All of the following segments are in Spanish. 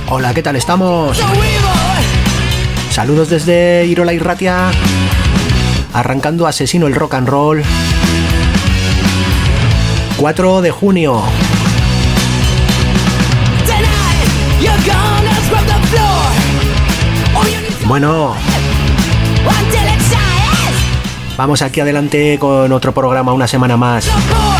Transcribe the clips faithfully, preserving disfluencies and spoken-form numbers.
Hola, ¿qué tal estamos? Saludos desde Irola y Ratia, arrancando Asesino el Rock and Roll, cuatro de junio. Bueno, vamos aquí adelante con otro programa, una semana más.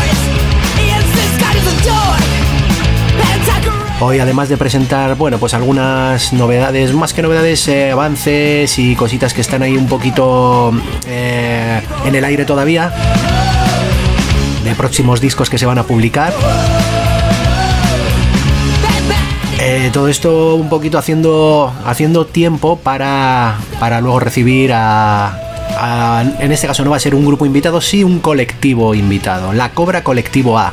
Hoy, además de presentar, bueno, pues algunas novedades, más que novedades, eh, avances y cositas que están ahí un poquito eh, en el aire todavía, de próximos discos que se van a publicar. Eh, todo esto un poquito haciendo, haciendo tiempo para, para luego recibir a, a... En este caso no va a ser un grupo invitado, sí un colectivo invitado, La Cobra Colectivo A.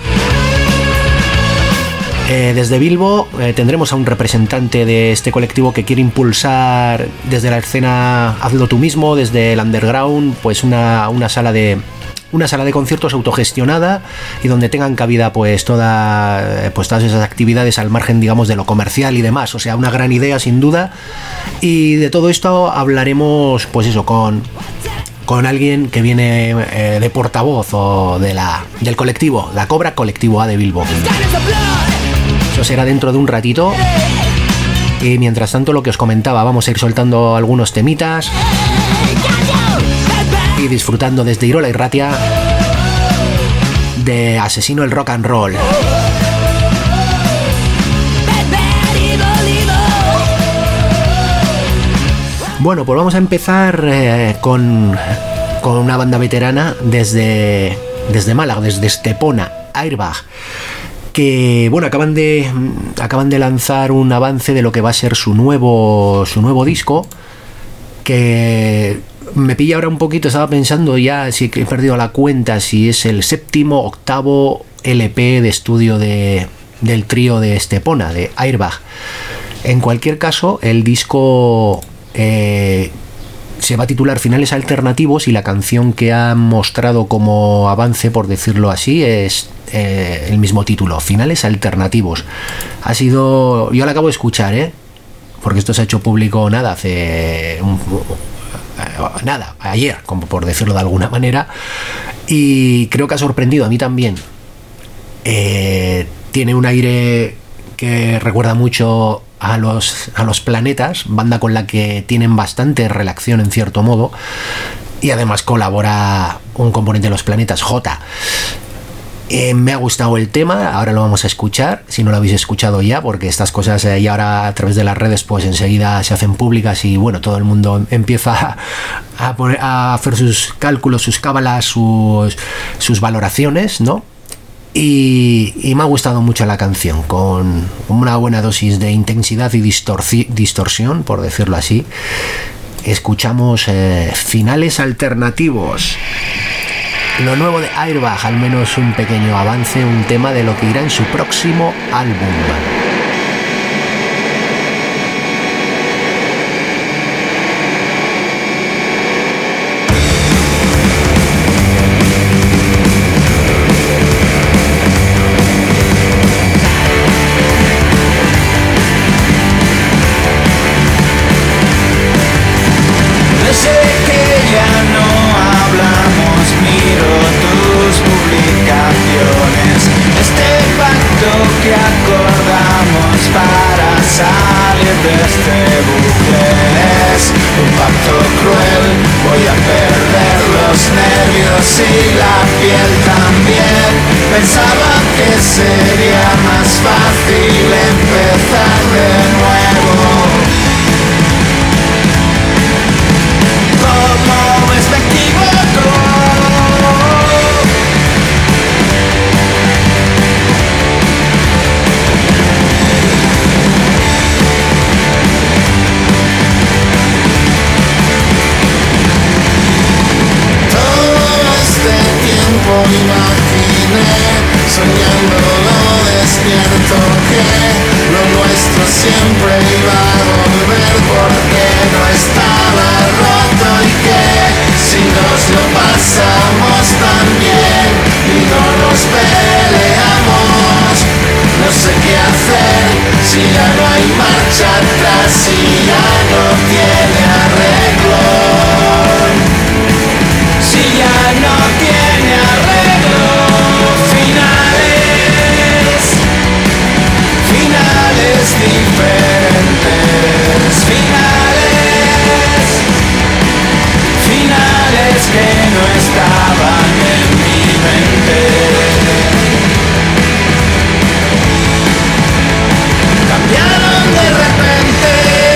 Eh, desde Bilbo eh, tendremos a un representante de este colectivo que quiere impulsar desde la escena hazlo tú mismo, desde el underground, pues una, una sala de una sala de conciertos autogestionada y donde tengan cabida pues, toda, pues todas esas actividades al margen, digamos, de lo comercial y demás. O sea, una gran idea sin duda. Y de todo esto hablaremos, pues eso, con con alguien que viene eh, de portavoz o de la del colectivo, La Cobra Colectivo A de Bilbo. Eso será dentro de un ratito. Y mientras tanto, lo que os comentaba, vamos a ir soltando algunos temitas y disfrutando desde Irola y Ratia de Asesino el Rock and Roll. Bueno, pues vamos a empezar eh, con, con una banda veterana desde, desde Málaga, desde Estepona, Airbag, que bueno, acaban de acaban de lanzar un avance de lo que va a ser su nuevo su nuevo disco, que me pilla ahora un poquito, estaba pensando ya, si he perdido la cuenta, si es el séptimo, octavo L P de estudio de, del trío de Estepona, de Airbag. En cualquier caso, el disco eh, se va a titular Finales Alternativos y la canción que han mostrado como avance, por decirlo así, es eh, el mismo título, Finales Alternativos. Ha sido... Yo la acabo de escuchar, ¿eh? Porque esto se ha hecho público, nada, hace... Un, nada, ayer, como por decirlo de alguna manera, y creo que ha sorprendido a mí también. Eh, tiene un aire que recuerda mucho a los, a los Planetas, banda con la que tienen bastante relación en cierto modo, y además colabora un componente de los Planetas, J. Eh, me ha gustado el tema, ahora lo vamos a escuchar, si no lo habéis escuchado ya, porque estas cosas eh, y ahora a través de las redes pues enseguida se hacen públicas y bueno, todo el mundo empieza a, a, poner, a hacer sus cálculos, sus cábalas, sus, sus valoraciones, ¿no? Y, y me ha gustado mucho la canción, con una buena dosis de intensidad y distorsi- distorsión, por decirlo así. Escuchamos eh, Finales Alternativos. Lo nuevo de Airbag, al menos un pequeño avance, un tema de lo que irá en su próximo álbum. Imaginé, soñando lo despierto. si ya no tiene arreglo, si ya no tiene arreglo, finales, finales diferentes, finales, finales que no estaban en mi mente. Cambiaron de repente.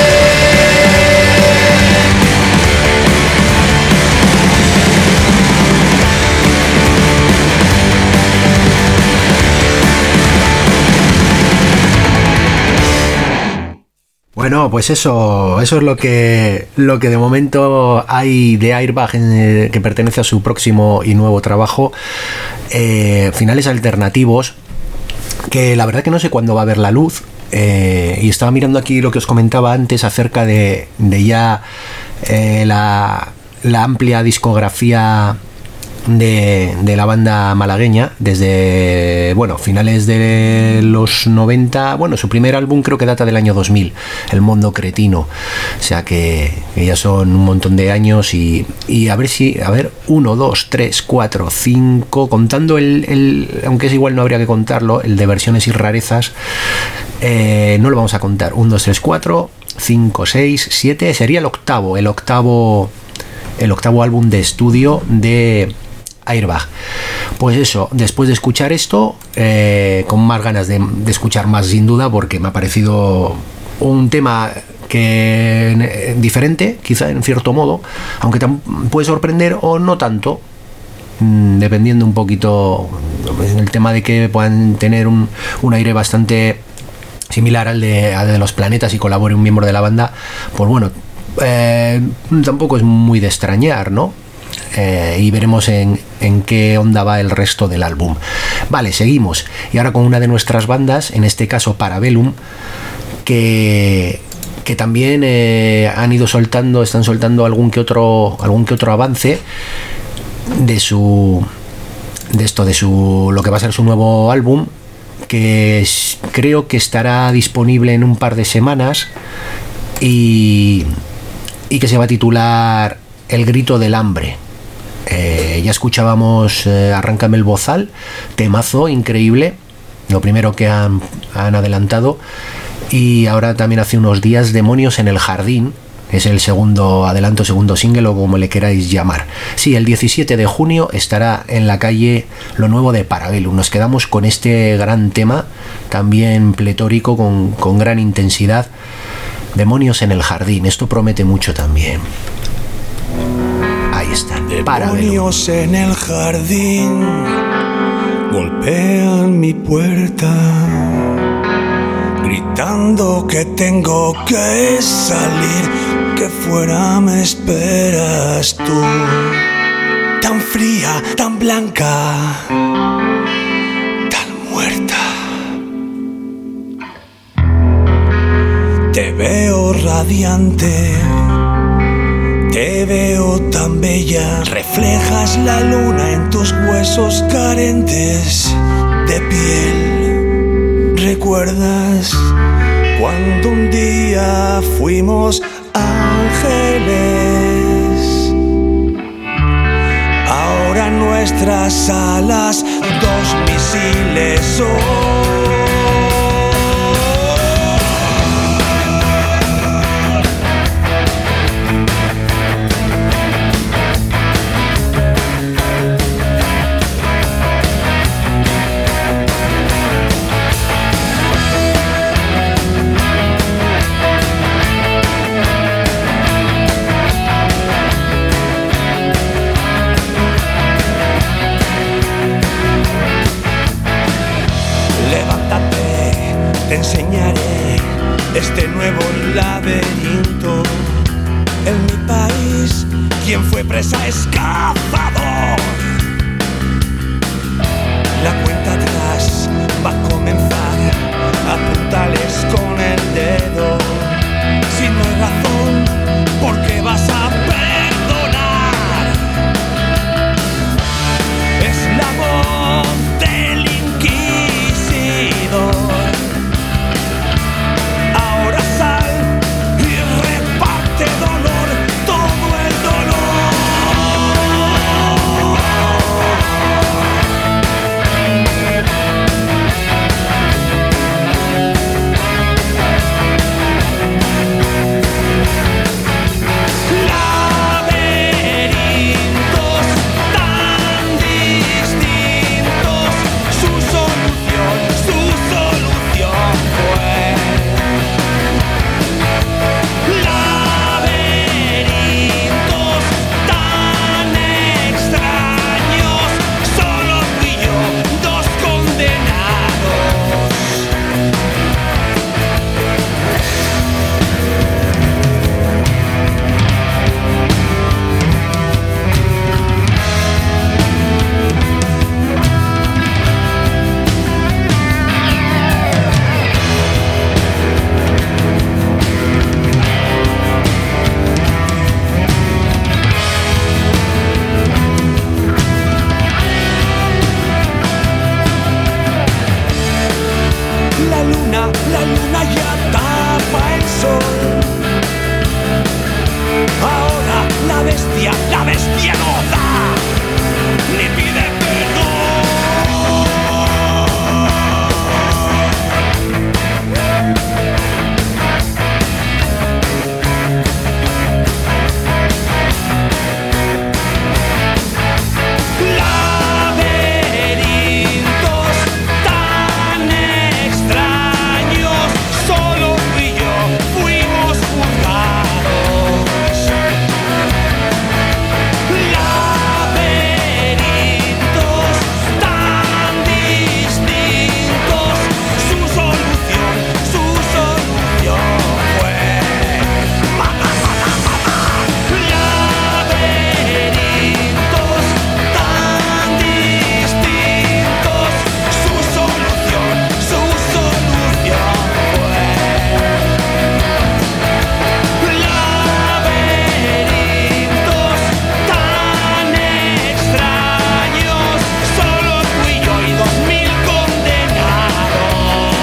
Bueno, pues eso, eso es lo que, lo que de momento hay de Airbag, en, que pertenece a su próximo y nuevo trabajo, eh, finales alternativos, que la verdad que no sé cuándo va a ver la luz. Eh, y estaba mirando aquí lo que os comentaba antes acerca de, de ya eh, la, la amplia discografía de, de la banda malagueña desde, bueno, finales de los noventa. Bueno, su primer álbum creo que data del año dos mil, El Mundo Cretino, o sea que, que ya son un montón de años. Y, y a ver si, a ver, uno, dos, tres, cuatro, cinco, contando el, el, aunque es igual no habría que contarlo, el de versiones y rarezas, eh, no lo vamos a contar. uno, dos, tres, cuatro, cinco, seis, siete, sería el octavo, el octavo, el octavo álbum de estudio de Airbag. Pues eso, después de escuchar esto, eh, con más ganas de, de escuchar más, sin duda, porque me ha parecido un tema que eh, diferente, quizá en cierto modo, aunque tam- puede sorprender o no tanto, mmm, dependiendo un poquito en el tema de que puedan tener un, un aire bastante similar al de, al de Los Planetas y colabore un miembro de la banda. Pues bueno, eh, tampoco es muy de extrañar, ¿no? Eh, y veremos en, en qué onda va el resto del álbum. Vale, seguimos. Y ahora con una de nuestras bandas, en este caso Parabellum, que, que también eh, han ido soltando, están soltando algún que otro, algún que otro avance de su, de esto, de su, lo que va a ser su nuevo álbum, que es, creo que estará disponible en un par de semanas y, y que se va a titular El Grito del Hambre. Eh, ya escuchábamos eh, Arráncame el Bozal, temazo increíble, lo primero que han, han adelantado, y ahora también hace unos días Demonios en el Jardín, es el segundo adelanto, segundo single o como le queráis llamar. Sí, el diecisiete de junio estará en la calle lo nuevo de Parabellum. Nos quedamos con este gran tema, también pletórico, con, con gran intensidad, Demonios en el Jardín. Esto promete mucho también. Ahí están, Demonios en el jardín golpean mi puerta, gritando que tengo que salir, que fuera me esperas tú. Tan fría, tan blanca, tan muerta. Te veo radiante, te veo tan bella, reflejas la luna en tus huesos carentes de piel. ¿Recuerdas cuando un día fuimos ángeles? Ahora nuestras alas, dos misiles son. Te enseñaré este nuevo laberinto. En mi país, quien fue presa escapado. La cuenta atrás va a comenzar, apuntales con el dedo. Si no hay razón, ¿por qué vas a perdonar? Es la voz del inquisidor. Ahora sal día la luna ya tapa el sol. Ahora la bestia, la bestia no da ni pide perdón. Laberintos tan extraños, solo tú y yo fuimos juzgados. Laberintos tan distintos, su solución, su solución fue laberintos tan distintos, su solución, su solución fue laberintos tan extraños, solo tú y yo y dos mil condenados.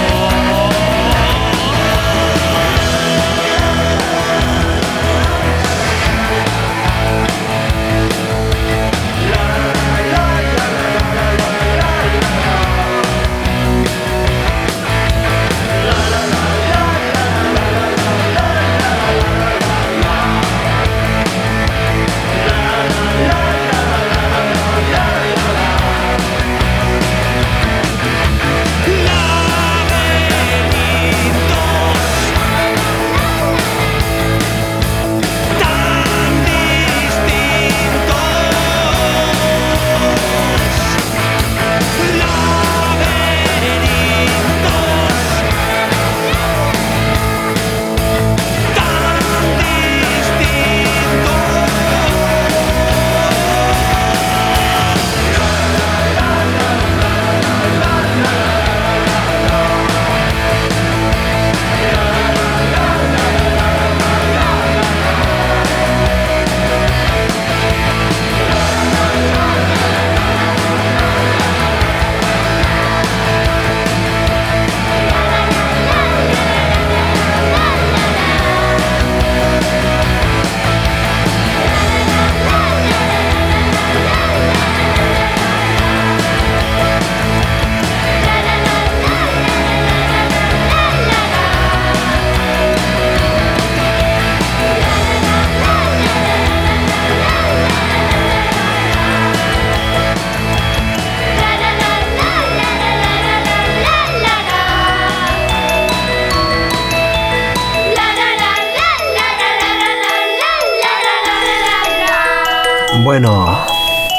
Bueno,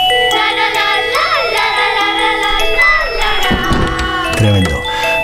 tremendo.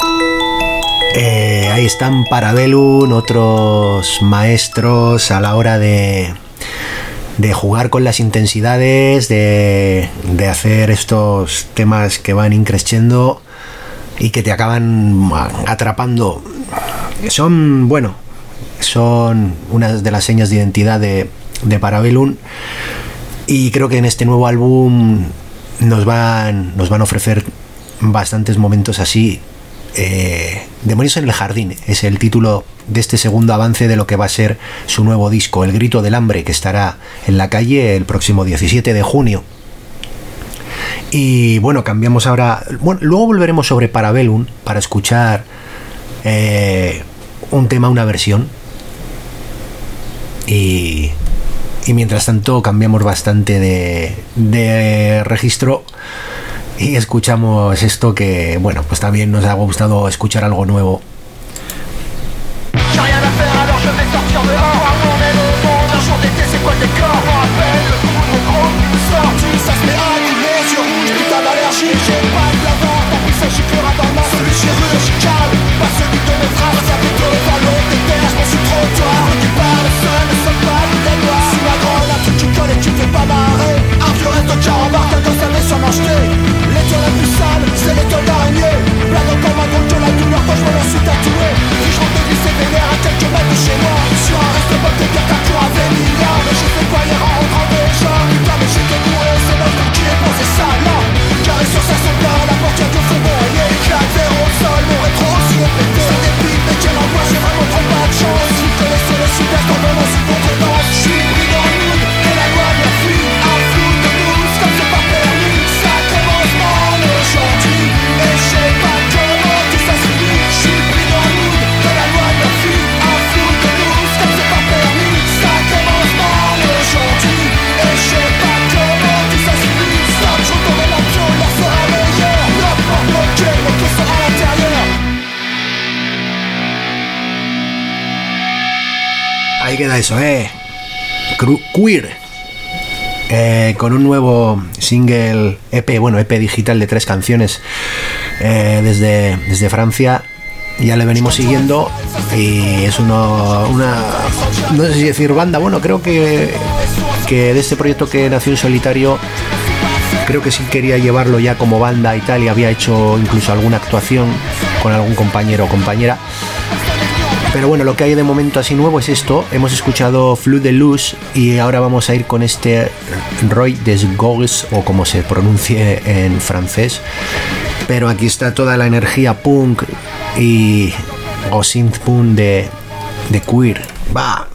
Eh, ahí están Parabellum, otros maestros a la hora de, de jugar con las intensidades, de, de hacer estos temas que van increciendo y que te acaban atrapando. Son, bueno, son una de las señas de identidad de, de Parabellum. Y creo que en este nuevo álbum nos van, nos van a ofrecer bastantes momentos así. Eh, Demonios en el Jardín es el título de este segundo avance de lo que va a ser su nuevo disco, El Grito del Hambre, que estará en la calle el próximo diecisiete de junio. Y bueno, cambiamos ahora. Bueno, luego volveremos sobre Parabellum para escuchar eh, un tema, una versión. Y... Y mientras tanto cambiamos bastante de, de registro y escuchamos esto que, bueno, pues también nos ha gustado escuchar algo nuevo. Tu fais pas marrer, un vieux resto qui embarque dans sa maison acheté. L'étoile la plus sale, c'est l'étoile d'araignée. Plein de comme un gros la douleur quand je me lance sous ta Ahí queda eso, eh. Queer. Eh, con un nuevo single E P, bueno, E P digital de tres canciones eh, desde, desde Francia. Ya le venimos siguiendo y es uno, una, no sé si decir banda, bueno, creo que, que de este proyecto que nació en solitario, creo que sí quería llevarlo ya como banda y tal, y había hecho incluso alguna actuación con algún compañero o compañera. Pero bueno, lo que hay de momento así nuevo es esto. Hemos escuchado Flux de Luz y ahora vamos a ir con este Roy des Gogues, o como se pronuncie en francés. Pero aquí está toda la energía punk y o synth punk de, de Queer. Va.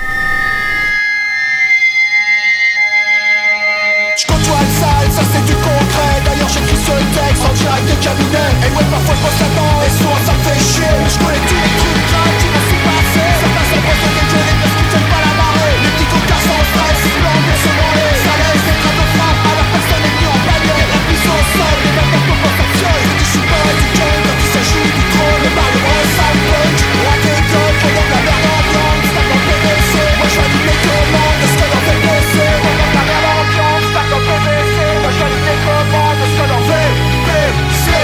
Je côtoie le sale, ça c'est du concret. D'ailleurs j'écris sur le texte en direct de cabinet. Et ouais parfois je bosse là-dedans et souvent ça me fait chier. Mais je connais tous les trucs graves qui m'ont fait passer. Certains s'embrassent de dégueuler parce qu'ils tiennent pas la marée. Les petits cocards sans stress, ils blancs bien se branler. Ça laisse des traces de frappe, alors personne n'est venu en panier. La puissance au sol, les mêmes pour compensation. Je dis je suis pas du game quand il s'agit du trône. Le bar de rose, ça me punch. Rap et code, pendant que la merde ambiante. C'est un P V C, moi je valide les commandes de ce que l'on fait baisser. Pendant que la merde ambiante, c'est un P V C. Moi je valide les commandes de ce que l'on fait baisser.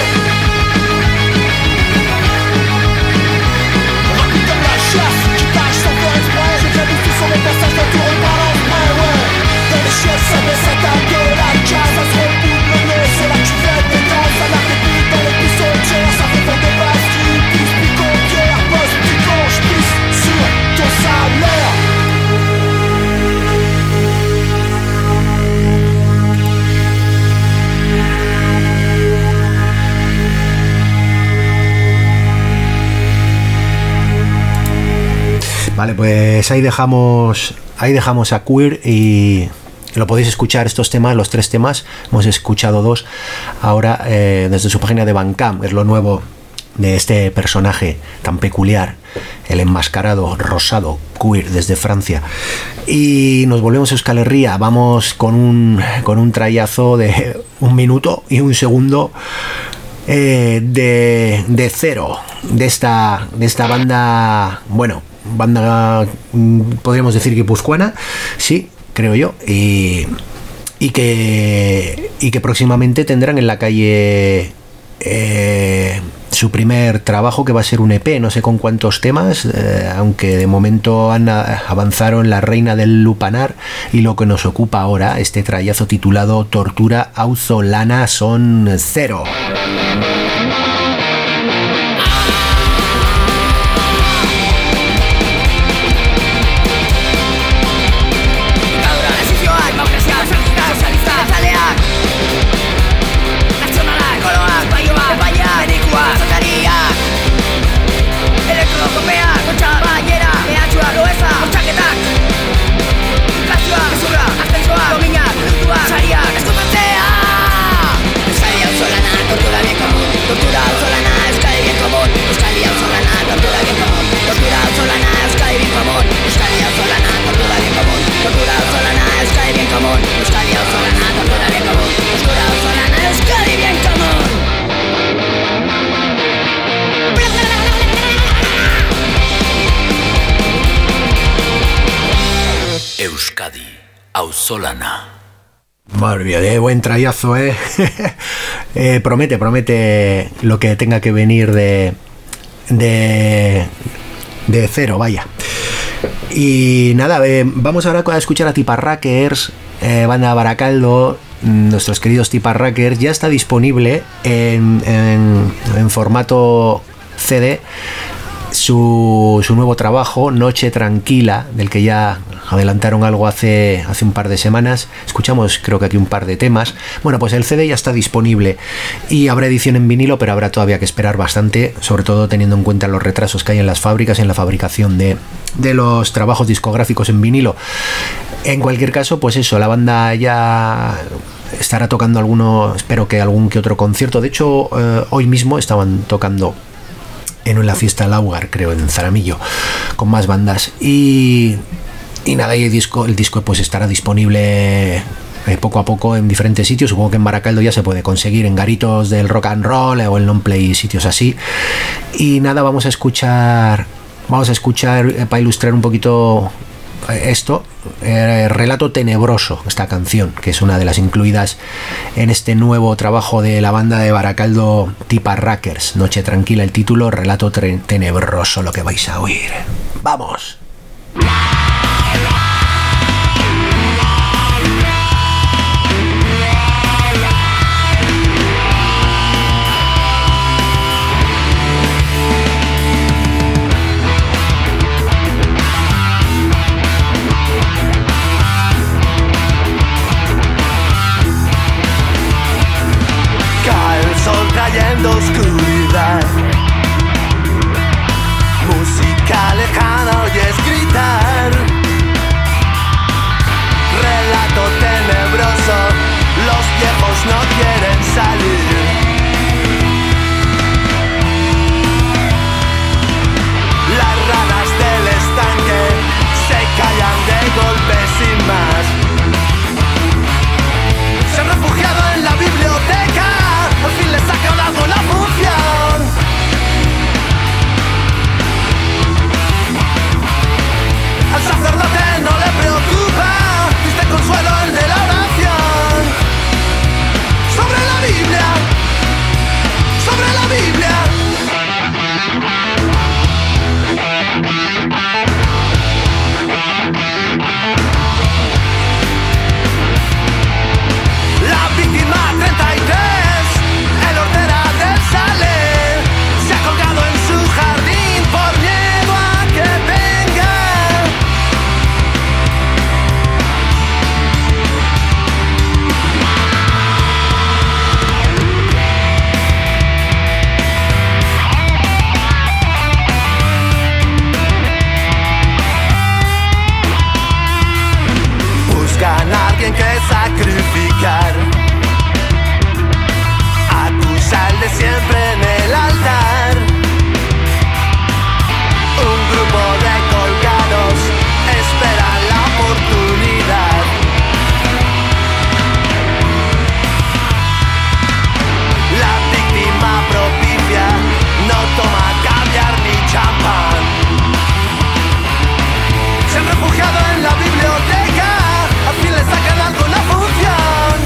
Rapide comme la chasse, qui tâche sans faire exprès. J'ai déjà vu tout sur mes passages de tour et par en vrai, ouais. Dans les chiottes, ça met sa table de la case. Ça se repousse le nez, c'est la cuvette des gaz. Ça la répite dans les pissotières. Ça fait fondre des bases qui pissent, piquant pierre. Bosse, piquant, j'pisse sur ton salaire. Vale, pues ahí dejamos ahí dejamos a Queer y lo podéis escuchar estos temas, los tres temas. Hemos escuchado dos ahora eh, desde su página de Bandcamp. Es lo nuevo de este personaje tan peculiar, el enmascarado rosado Queer desde Francia. Y nos volvemos a Euskal Herria. Vamos con un con un trayazo de un minuto y un segundo. Eh, de, de Cero, de esta, de esta banda, bueno, banda, podríamos decir guipuzcoana, sí, creo yo, y, y, que, y que próximamente tendrán en la calle eh, su primer trabajo, que va a ser un E P, no sé con cuántos temas, eh, aunque de momento han, avanzaron La Reina del Lupanar y lo que nos ocupa ahora, este trayazo titulado Tortura Auzolana son Cero. Euskadi, auzolana. Madre mía, de buen trayazo, ¿eh? eh promete, promete lo que tenga que venir de, de, de Cero, vaya. Y nada, eh, vamos ahora a escuchar a Tiparrackers, eh, banda Baracaldo, nuestros queridos Tiparrackers. Ya está disponible en, en, en formato C D su, su nuevo trabajo, Noche Tranquila, del que ya adelantaron algo hace, hace un par de semanas. Escuchamos creo que aquí un par de temas. Bueno, pues el C D ya está disponible y habrá edición en vinilo, pero habrá todavía que esperar bastante, sobre todo teniendo en cuenta los retrasos que hay en las fábricas en la fabricación de, de los trabajos discográficos en vinilo. En cualquier caso, pues eso, la banda ya estará tocando alguno, espero que algún que otro concierto. De hecho, eh, hoy mismo estaban tocando en la fiesta Laugar, creo, en Zaramillo, con más bandas. Y, y nada, y el disco, el disco pues estará disponible eh, poco a poco en diferentes sitios. Supongo que en Baracaldo ya se puede conseguir en garitos del rock and roll o el non-play, sitios así. Y nada, vamos a escuchar Vamos a escuchar, eh, para ilustrar un poquito esto, eh, Relato Tenebroso, esta canción, que es una de las incluidas en este nuevo trabajo de la banda de Baracaldo Tipa Rackers. Noche Tranquila, el título, Relato Tenebroso, lo que vais a oír. ¡Vamos! Trayendo oscuridad, música lejana oyes gritar, relato tenebroso, los viejos no quieren salir. Las ranas del estanque se callan de golpe sin más. Se han refugiado en la biblioteca, por fin les ha quedado la función. Al sacerdote no le preocupa, viste consuelo el de la oración. Sobre la Biblia, sobre la Biblia. La víctima treinta y tres, el hortera del Saler, se ha colgado en su jardín por miedo a que venga. Buscan a alguien que sacrificar, acusa al de siempre en el altar. Un grupo de colgados espera la oportunidad. La víctima propicia no toma caviar ni champán. Se han refugiado en la biblioteca, al fin le sacan alguna función.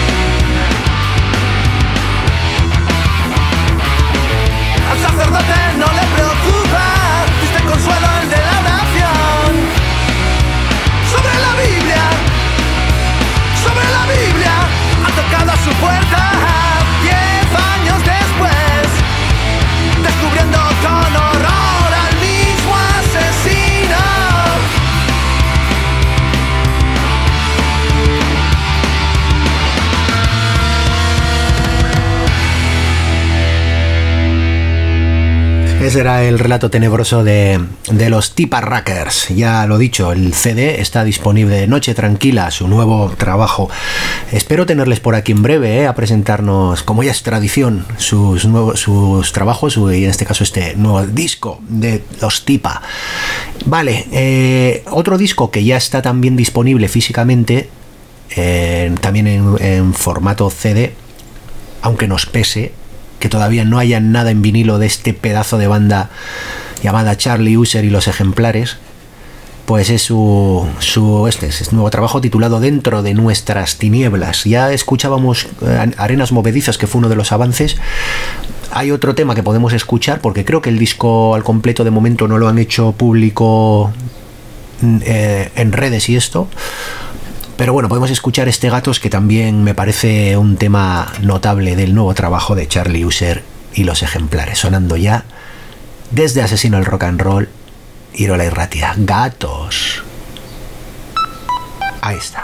Al sacerdote no le preocupa, viste consuelo el de la oración. Sobre la Biblia, sobre la Biblia, han tocado a su puerta diez años después, descubriendo con horror al mismo asesino. Ese era el relato tenebroso de, de los Tipa Rackers. Ya lo dicho, el C D está disponible. Noche Tranquila, su nuevo trabajo. Espero tenerles por aquí en breve, ¿eh? A presentarnos, como ya es tradición, sus nuevos sus trabajos, y en este caso este nuevo disco de los Tipa. Vale, eh, otro disco que ya está también disponible físicamente, eh, también en, en formato C D, aunque nos pese que todavía no haya nada en vinilo de este pedazo de banda llamada Charlie User y los Ejemplares, pues es su, su este es su nuevo trabajo titulado Dentro de nuestras tinieblas. Ya escuchábamos eh, Arenas Movedizas, que fue uno de los avances. Hay otro tema que podemos escuchar, porque creo que el disco al completo de momento no lo han hecho público eh, en redes y esto. Pero bueno, podemos escuchar este Gatos, que también me parece un tema notable del nuevo trabajo de Charlie User y los Ejemplares, sonando ya desde Asesino al Rock and Roll, Irola Irratia. Gatos. Ahí está.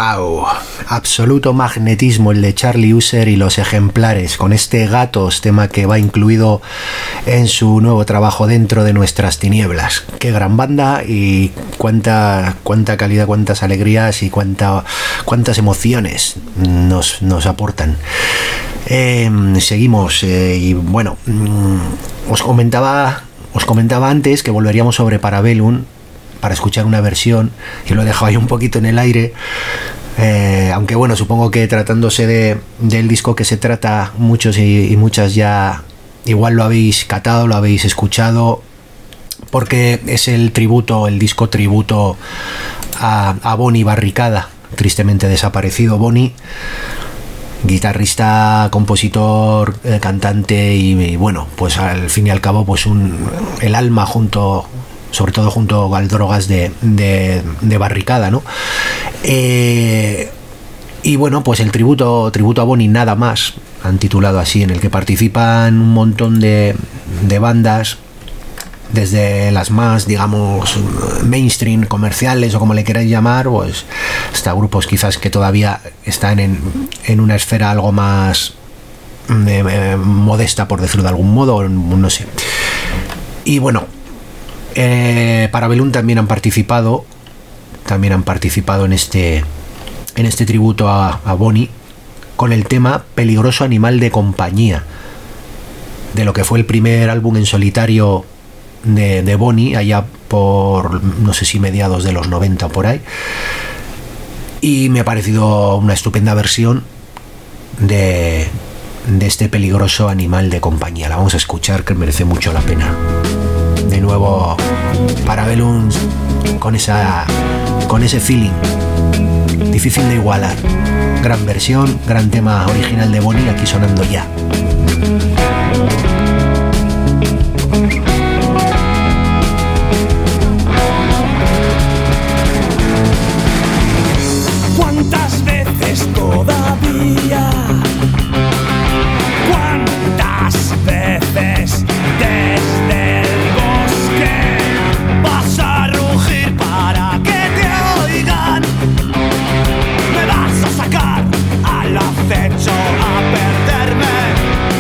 Wow, absoluto magnetismo el de Charlie User y los ejemplares, con este Gatos, tema que va incluido en su nuevo trabajo Dentro de nuestras tinieblas. Qué gran banda y cuánta, cuánta calidad, cuántas alegrías y cuánta, cuántas emociones nos, nos aportan. Eh, seguimos eh, y bueno, os comentaba, os comentaba antes que volveríamos sobre Parabellum para escuchar una versión, y lo he dejado ahí un poquito en el aire, eh, aunque bueno, supongo que tratándose de, del disco que se trata, muchos y, y muchas ya igual lo habéis catado, lo habéis escuchado, porque es el tributo, el disco tributo a, a Bonnie Barricada, tristemente desaparecido Bonnie, guitarrista, compositor, eh, cantante y, y bueno, pues al fin y al cabo pues un, el alma junto, sobre todo junto al Drogas de, de, de Barricada, ¿no? Eh, y bueno, pues el tributo, tributo a Bonnie Nada Más, han titulado así, en el que participan un montón de, de bandas, desde las más, digamos, mainstream, comerciales o como le queráis llamar, pues hasta grupos quizás que todavía están en, en una esfera algo más eh, eh, modesta, por decirlo de algún modo, no sé. Y bueno, eh, Parabellum también han participado, también han participado en este, en este tributo a, a Bonnie con el tema Peligroso Animal de Compañía, de lo que fue el primer álbum en solitario de, de Bonnie, allá por no sé si mediados de los noventa o por ahí, y me ha parecido una estupenda versión de, de este Peligroso Animal de Compañía. La vamos a escuchar, que merece mucho la pena. De nuevo Parabellum con esa, con ese feeling difícil de igualar. Gran versión, gran tema original de Bonnie aquí sonando ya. ¿Cuántas veces todavía? ¿Cuántas veces desde el bosque vas a rugir para que te oigan? ¿Me vas a sacar al acecho a perderme?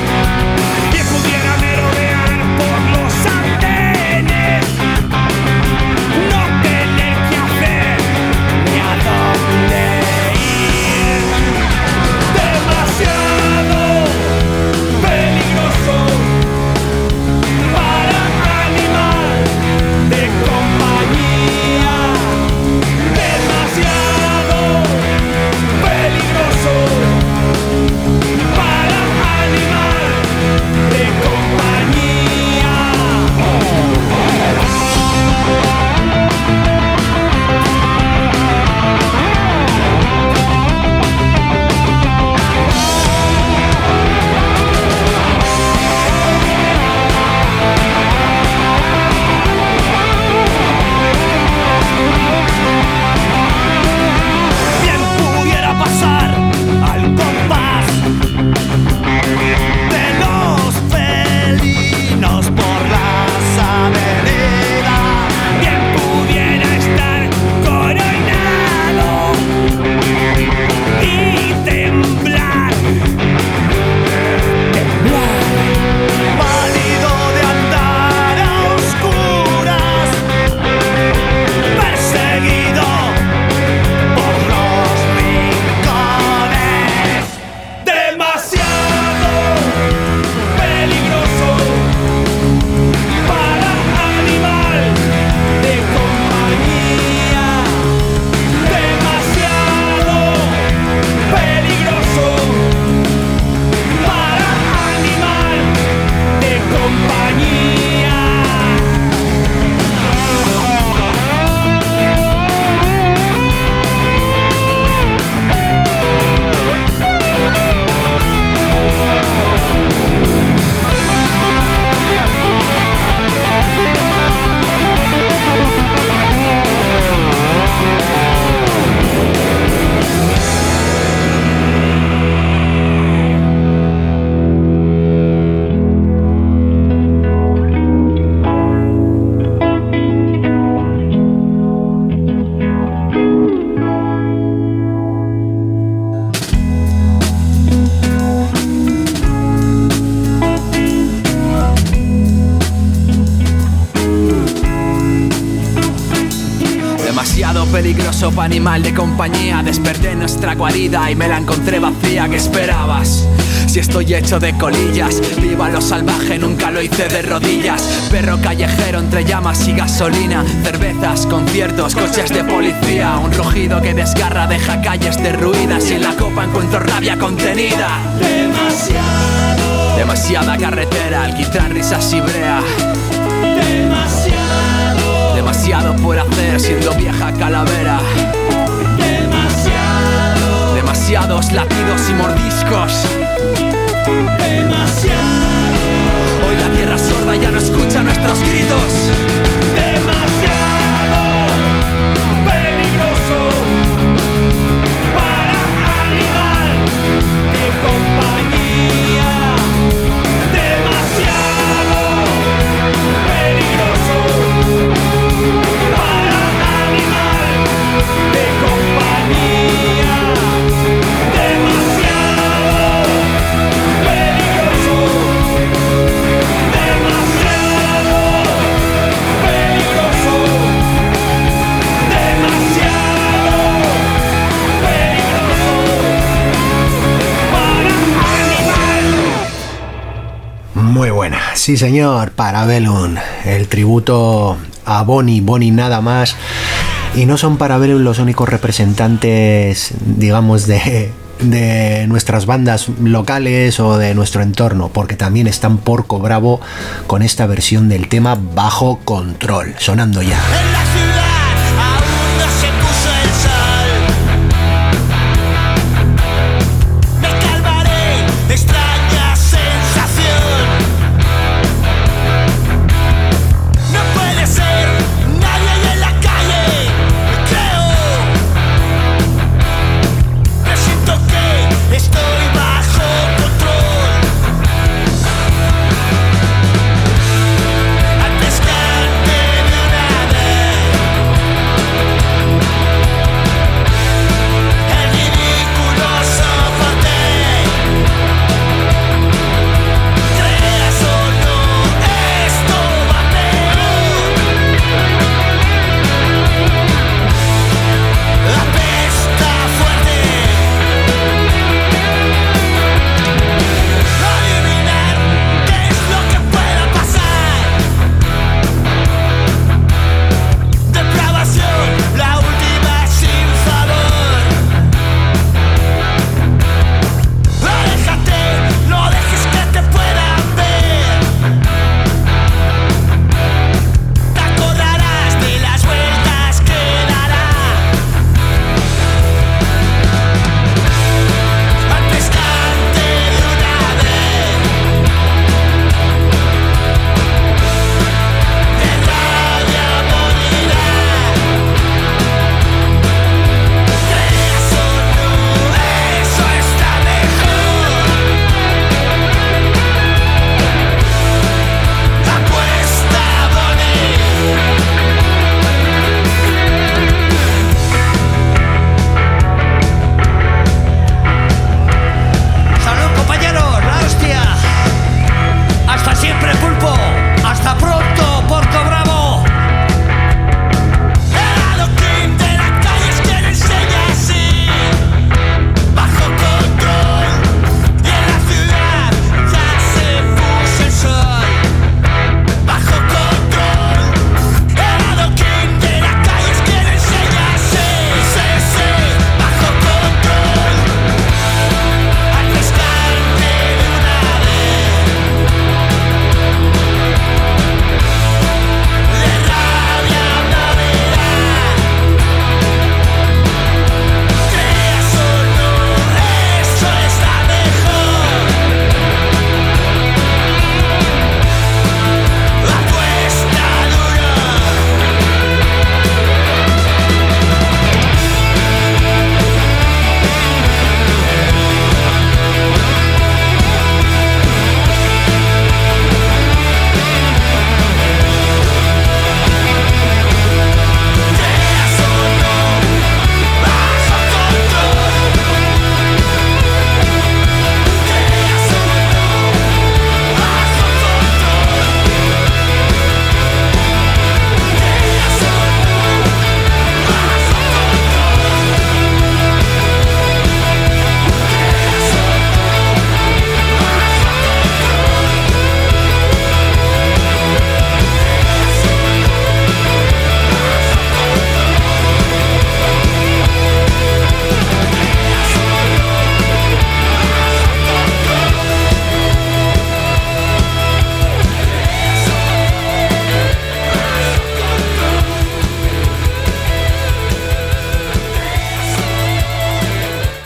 peligroso pa' animal de compañía. Desperté en nuestra guarida y me la encontré vacía. ¿Qué esperabas? Si estoy hecho de colillas, viva lo salvaje, nunca lo hice de rodillas. Perro callejero entre llamas y gasolina, cervezas, conciertos, coches de policía. Un rugido que desgarra, deja calles derruidas y en la copa encuentro rabia contenida. Demasiado, demasiada carretera, alquitrán, risas y brea. Demasiado, demasiado por hacer siendo vieja calavera. Demasiado, demasiados latidos y mordiscos. Demasiado, hoy la tierra sorda ya no escucha nuestros gritos. Demasiado peligroso para animal de compañía. Demasiado peligroso para animal de compañía. Demasiado peligroso. Demasiado peligroso. Demasiado peligroso para animal. Muy buena, sí señor, Parabellum, el tributo a Bonnie, Bonnie nada más. Y no son Parabellum los únicos representantes, digamos, de, de nuestras bandas locales o de nuestro entorno, porque también están Porco Bravo con esta versión del tema Bajo Control, sonando ya. En la ciudad aún no se puso el sol. Me calmaré, extraña sensación. No puede ser nadie ahí en la calle, creo. Presiento que estoy bajo control. Antes cante de una vez.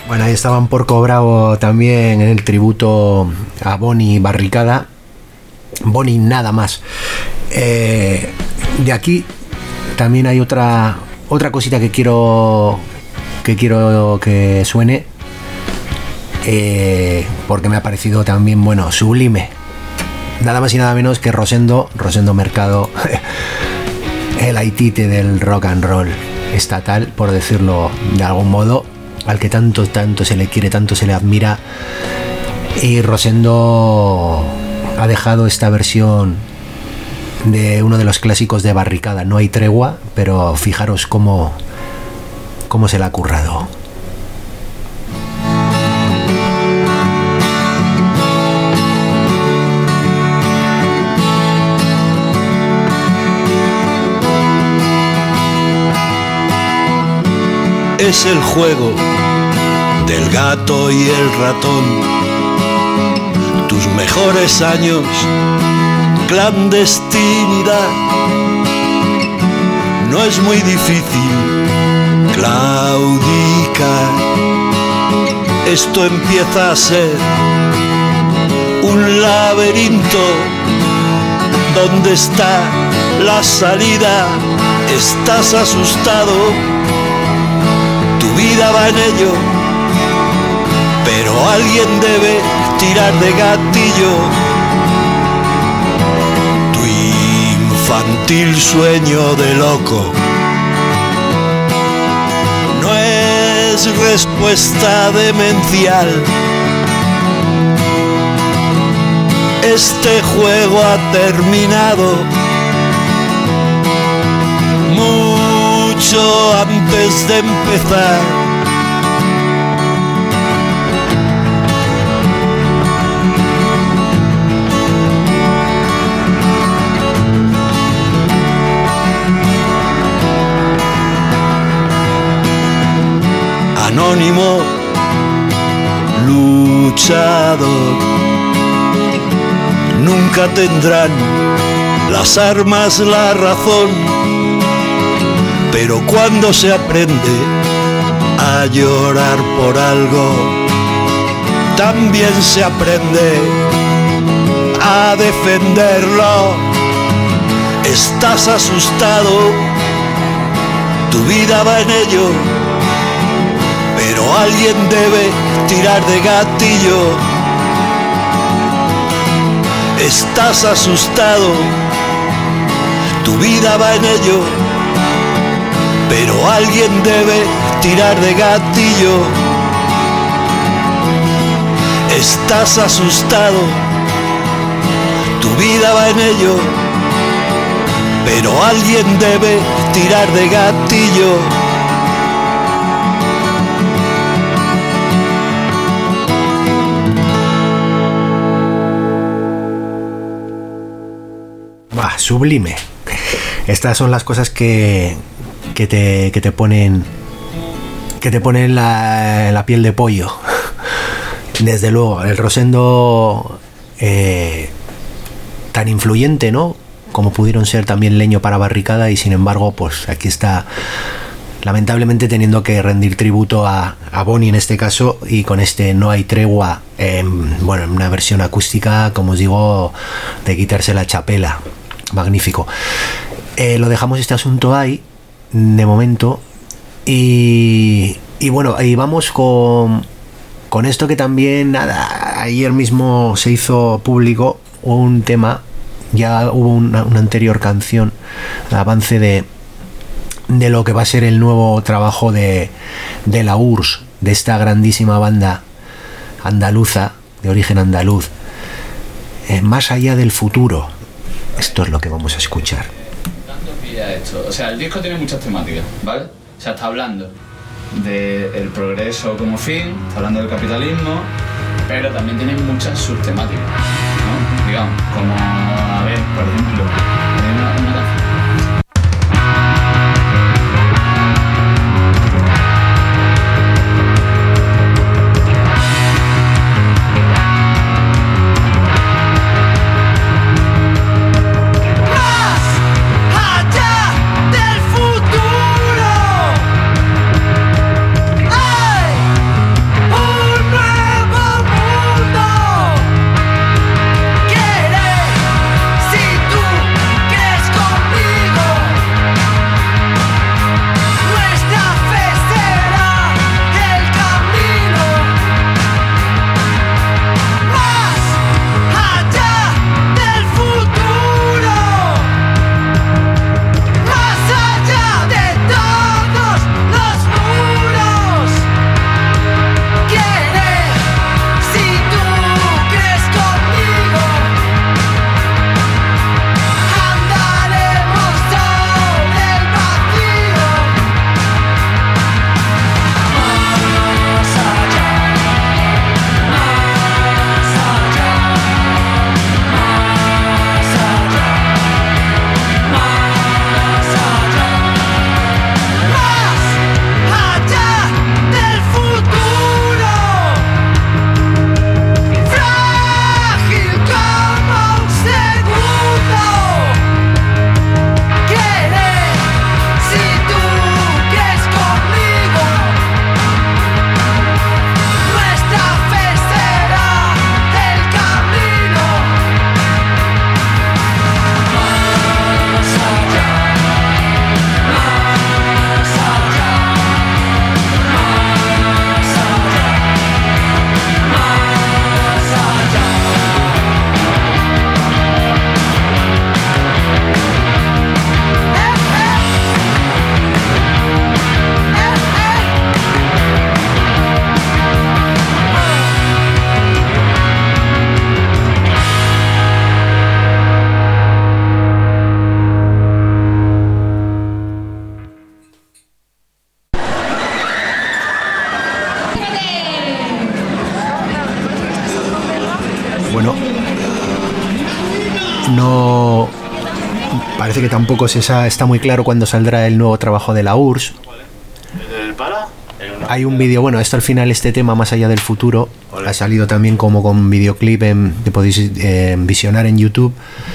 Bueno, ahí estaban Porco Bravo también en el tributo a Bonnie Barricada. Bonnie nada más. Eh, de aquí también hay otra otra cosita que quiero que quiero que suene, eh, porque me ha parecido también, bueno, sublime. Nada más y nada menos que Rosendo, Rosendo Mercado, el Aitite del rock and roll estatal, por decirlo de algún modo, al que tanto, tanto se le quiere, tanto se le admira. Y Rosendo ha dejado esta versión de uno de los clásicos de Barricada, No hay tregua, pero fijaros cómo, cómo se le ha currado. Es el juego del gato y el ratón, tus mejores años, clandestinidad. No es muy difícil claudicar, esto empieza a ser un laberinto. ¿Dónde está la salida? Estás asustado, tu vida va en ello, pero alguien debe tirar de gatillo. Tu infantil sueño de loco no es respuesta demencial. Este juego ha terminado mucho antes de empezar. Anónimo luchador, nunca tendrán las armas la razón, pero cuando se aprende a llorar por algo, también se aprende a defenderlo. Estás asustado, tu vida va en ello, pero alguien debe tirar de gatillo. Estás asustado, tu vida va en ello, pero alguien debe tirar de gatillo. Estás asustado, tu vida va en ello, pero alguien debe tirar de gatillo. Bah, sublime. Estas son las cosas que que te, que te ponen que te ponen la, la piel de pollo. Desde luego, el Rosendo, eh, tan influyente, ¿no?, como pudieron ser también Leño para Barricada, y sin embargo, pues aquí está, lamentablemente, teniendo que rendir tributo a, a Bonnie en este caso, y con este No hay tregua, eh, bueno, en una versión acústica, como os digo, de quitarse la chapela. Magnífico. Eh, lo dejamos este asunto ahí de momento, y, y bueno, ahí vamos con, con esto que también, nada, ayer mismo se hizo público un tema, ya hubo una, una anterior canción, avance de, de lo que va a ser el nuevo trabajo de, de la U R S S, de esta grandísima banda andaluza, de origen andaluz, eh, Más allá del futuro. Esto es lo que vamos a escuchar. Esto. O sea, el disco tiene muchas temáticas, ¿vale? O sea, está hablando del progreso como fin, está hablando del capitalismo, pero también tiene muchas subtemáticas, ¿no? Digamos, como, a ver, por ejemplo, una, una bueno, no parece que tampoco se sa- está muy claro cuándo saldrá el nuevo trabajo de la U R S S. Hay un vídeo, bueno, esto al final, este tema Más allá del futuro, ha salido también como con videoclip en, que podéis eh, visionar en YouTube.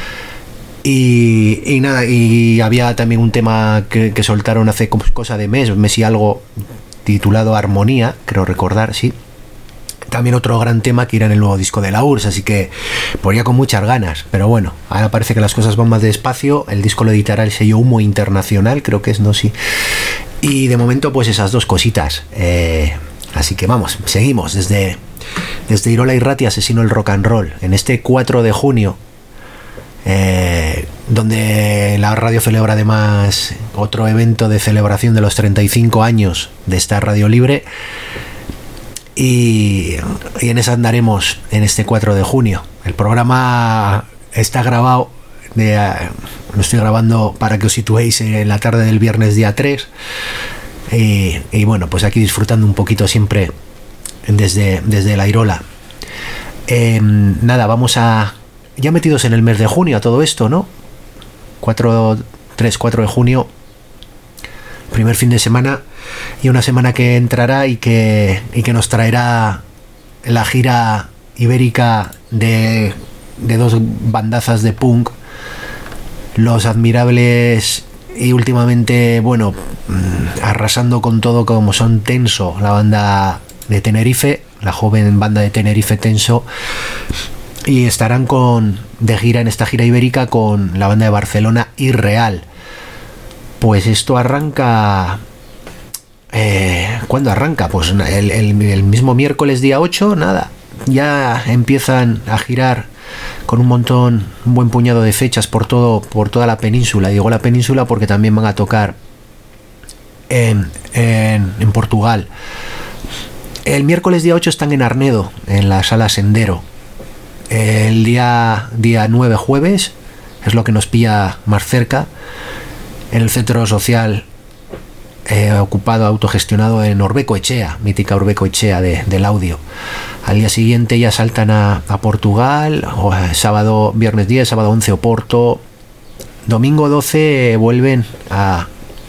Y, y nada, y había también un tema que, que soltaron hace como cosa de mes, mes y algo, titulado Armonía, creo recordar, sí. También otro gran tema que irá en el nuevo disco de la U R S S, así que ponía con muchas ganas. Pero bueno, ahora parece que las cosas van más despacio. El disco lo editará el sello Humo Internacional, creo que es, no, sí. Y de momento, pues esas dos cositas. Eh, así que vamos, seguimos desde, desde Irola Irrati, Asesino el Rock and Roll, en este cuatro de junio. Eh, donde la radio celebra además otro evento de celebración de los treinta y cinco años de esta radio libre, y, y en esa andaremos en este cuatro de junio. El programa está grabado, de, uh, lo estoy grabando para que os situéis en la tarde del viernes día tres, y, y bueno, pues aquí disfrutando un poquito siempre desde, desde la Irola. Eh, nada, vamos a, ya metidos en el mes de junio a todo esto, ¿no? cuatro, tres, cuatro de junio, primer fin de semana, y una semana que entrará y que, y que nos traerá la gira ibérica de, de dos bandazas de punk, los admirables y últimamente, bueno, arrasando con todo, como son Tenso, la banda de Tenerife, la joven banda de Tenerife Tenso. Y estarán con de gira en esta gira ibérica con la banda de Barcelona Irreal. Pues esto arranca... Eh, ¿Cuándo arranca? Pues el, el, el mismo miércoles día ocho, nada. Ya empiezan a girar con un montón, un buen puñado de fechas por todo, por toda la península. Digo la península porque también van a tocar en, en, en Portugal. El miércoles día ocho están en Arnedo, en la Sala Sendero. El día, día nueve, jueves, es lo que nos pilla más cerca, en el centro social eh, ocupado, autogestionado en Orbecoechea, mítica Orbecoechea de, del audio. Al día siguiente ya saltan a, a Portugal, o, eh, sábado, viernes diez, sábado once Oporto, domingo doce vuelven a,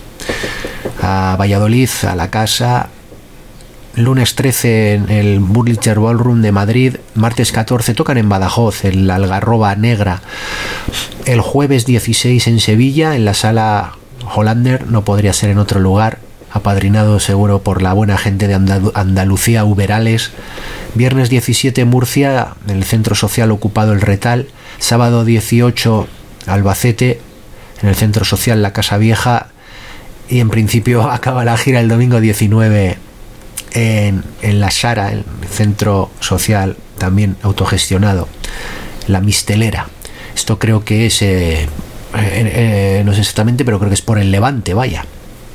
a Valladolid, a la casa. Lunes trece en el Burlicher Ballroom de Madrid. Martes catorce tocan en Badajoz, en la Algarroba Negra. El jueves dieciséis en Sevilla, en la Sala Hollander, no podría ser en otro lugar, apadrinado seguro por la buena gente de Andal- Andalucía, Uberales. Viernes diecisiete en Murcia, en el Centro Social Ocupado El Retal. Sábado dieciocho Albacete, en el Centro Social La Casa Vieja. Y en principio acaba la gira el domingo diecinueve En, en la Sara, el centro social también autogestionado, la Mistelera. Esto creo que es, eh, eh, eh, no sé exactamente, pero creo que es por el Levante, vaya.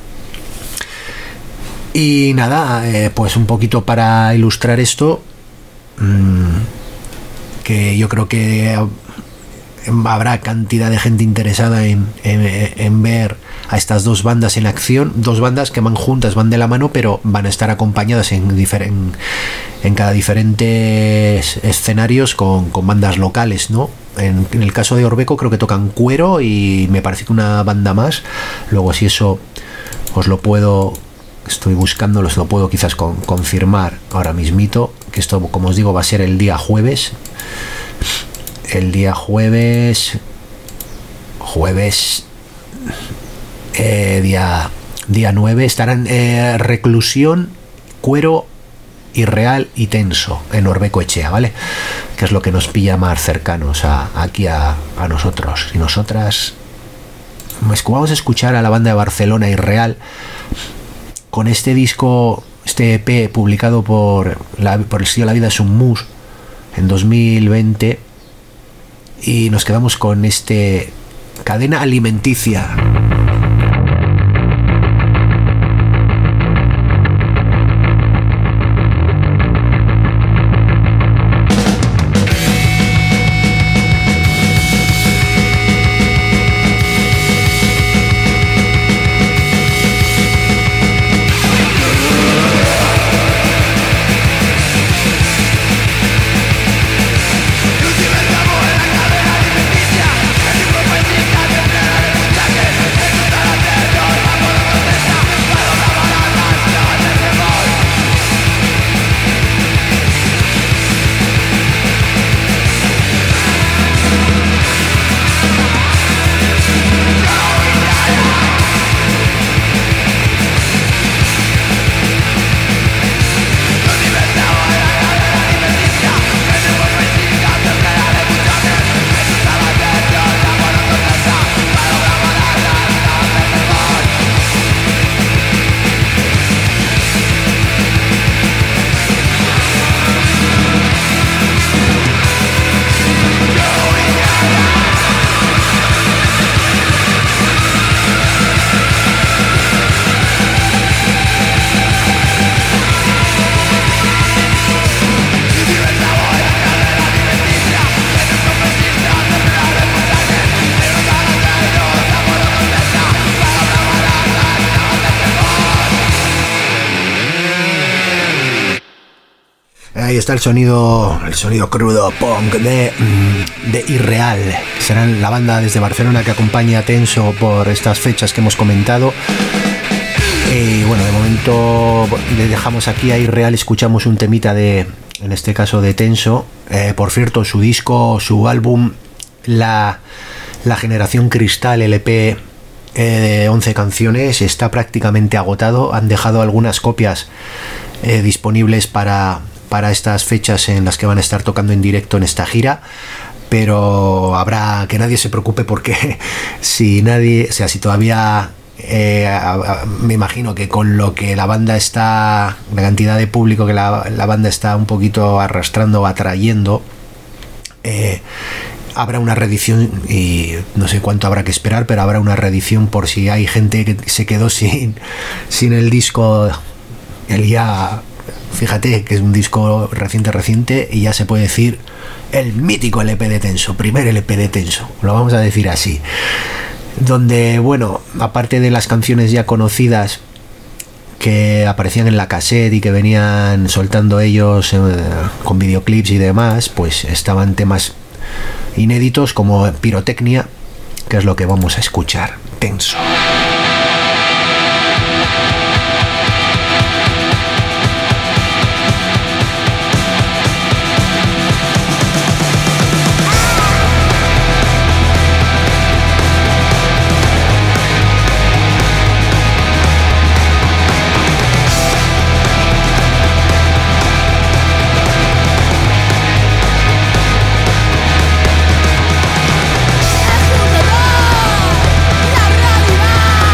Y nada, eh, pues un poquito para ilustrar esto, mmm, que yo creo que habrá cantidad de gente interesada en, en, en ver a estas dos bandas en acción, dos bandas que van juntas, van de la mano, pero van a estar acompañadas en, diferen, en cada diferentes escenarios con, con bandas locales, ¿no? En, en el caso de Orbeco creo que tocan Cuero y me parece que una banda más. Luego si eso os lo puedo, estoy buscando, os lo puedo quizás con, confirmar ahora mismito, que esto, como os digo, va a ser el día jueves. El día jueves, jueves, eh, día, día nueve, estarán eh, Reclusión, Cuero, Irreal y Tenso en Orbecoechea, ¿vale? Que es lo que nos pilla más cercanos a, aquí a, a nosotros y nosotras. Vamos a escuchar a la banda de Barcelona Irreal con este disco, este E P publicado por, la, por el sello La Vida es un Mus en dos mil veinte. Y nos quedamos con este Cadena Alimenticia. Nous Ahí está el sonido, el sonido crudo punk de, de Irreal. Serán la banda desde Barcelona que acompaña a Tenso por estas fechas que hemos comentado. Y bueno, de momento le dejamos aquí a Irreal, escuchamos un temita de, en este caso de Tenso. Eh, por cierto, su disco, su álbum, la, la Generación Cristal, L P eh, de once canciones, está prácticamente agotado. Han dejado algunas copias eh, disponibles para... para estas fechas en las que van a estar tocando en directo en esta gira, pero habrá que nadie se preocupe porque si nadie, o sea, si todavía eh, a, a, me imagino que con lo que la banda está, la cantidad de público que la, la banda está un poquito arrastrando o atrayendo, eh, habrá una reedición y no sé cuánto habrá que esperar, pero habrá una reedición por si hay gente que se quedó sin, sin el disco, el ya... Fíjate que es un disco reciente, reciente, y ya se puede decir el mítico L P de Tenso, primer L P de Tenso, lo vamos a decir así. Donde, bueno, aparte de las canciones ya conocidas que aparecían en la cassette y que venían soltando ellos eh, con videoclips y demás, pues estaban temas inéditos como Pirotecnia, que es lo que vamos a escuchar. Tenso. La realidad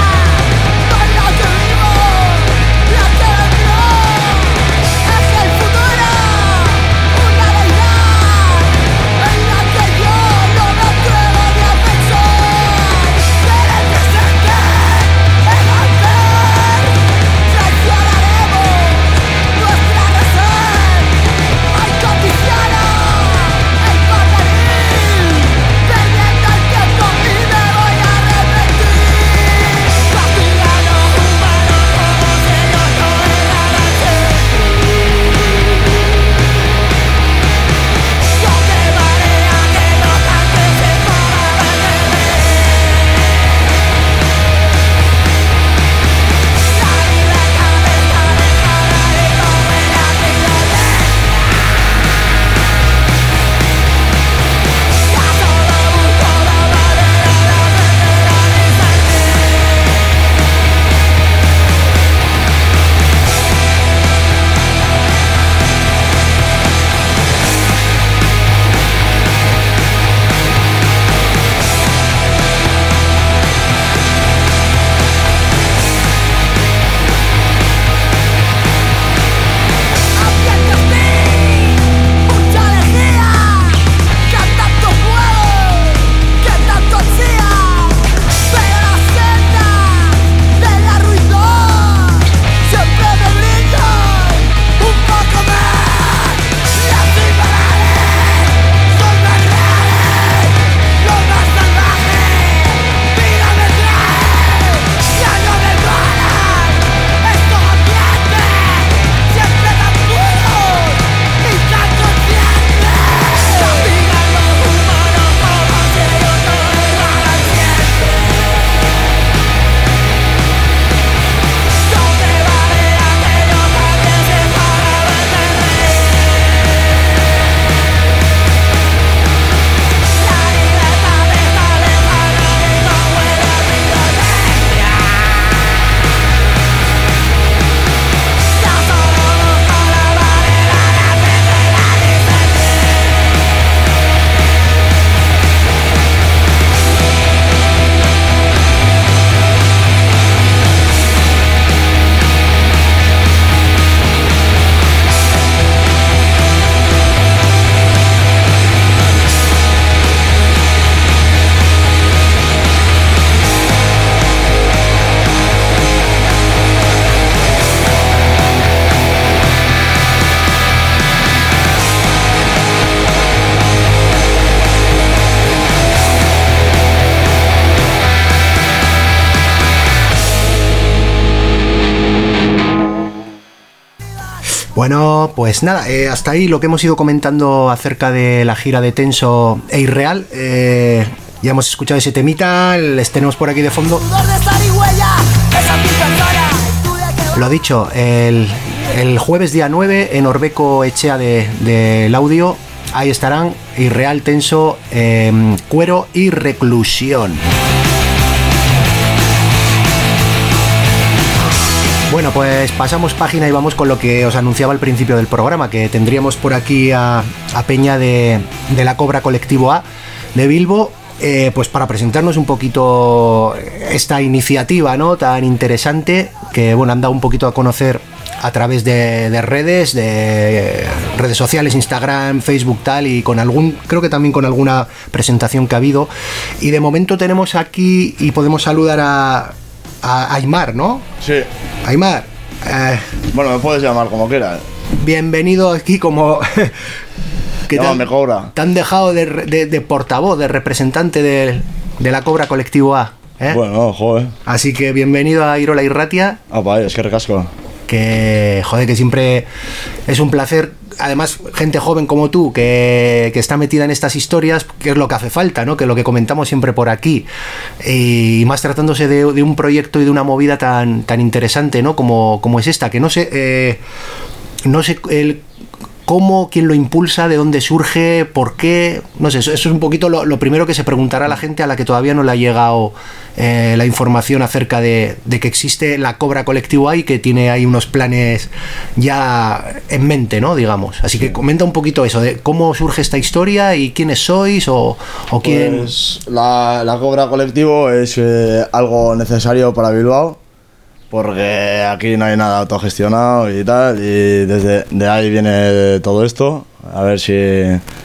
Bueno, pues nada, eh, hasta ahí lo que hemos ido comentando acerca de la gira de Tenso e Irreal. Eh, ya hemos escuchado ese temita, les tenemos por aquí de fondo. Lo dicho, el, el jueves día nueve en Orbeco Echea del de, de audio, ahí estarán Irreal, Tenso, eh, Cuero y Reclusión. Bueno, pues pasamos página y vamos con lo que os anunciaba al principio del programa, que tendríamos por aquí a, a Peña de, de la Cobra Colectivo A de Bilbo, eh, pues para presentarnos un poquito esta iniciativa, ¿no?, tan interesante, que bueno, han dado un poquito a conocer a través de, de redes, de redes sociales, Instagram, Facebook, tal, y con algún, creo que también con alguna presentación que ha habido. Y de momento tenemos aquí y podemos saludar a a Aymar, ¿no? Sí. Aymar. Eh, bueno, me puedes llamar como quieras. Bienvenido aquí como... que no, te, me cobra. Te han dejado de, de, de portavoz, de representante de, de la Cobra Colectivo A. ¿eh? Bueno, joder. Así que bienvenido a Irola Irratia. Ah, vaya, es que recasco. Que, joder, que siempre es un placer. Además, gente joven como tú que, que está metida en estas historias, que es lo que hace falta, ¿no? Que es lo que comentamos siempre por aquí. Y más tratándose de, de un proyecto y de una movida tan, tan interesante, ¿no? Como, como es esta, que no sé, eh, no sé el cómo, quién lo impulsa, de dónde surge, por qué. No sé, eso, eso es un poquito lo, lo primero que se preguntará a la gente a la que todavía no le ha llegado eh, la información acerca de, de que existe la Cobra Colectivo A y que tiene ahí unos planes ya en mente, ¿no? Digamos. Así que comenta un poquito eso, de cómo surge esta historia y quiénes sois o, o quién... Pues la, la Cobra Colectivo es eh, algo necesario para Bilbao, porque aquí no hay nada autogestionado y tal, y desde de ahí viene todo esto. A ver si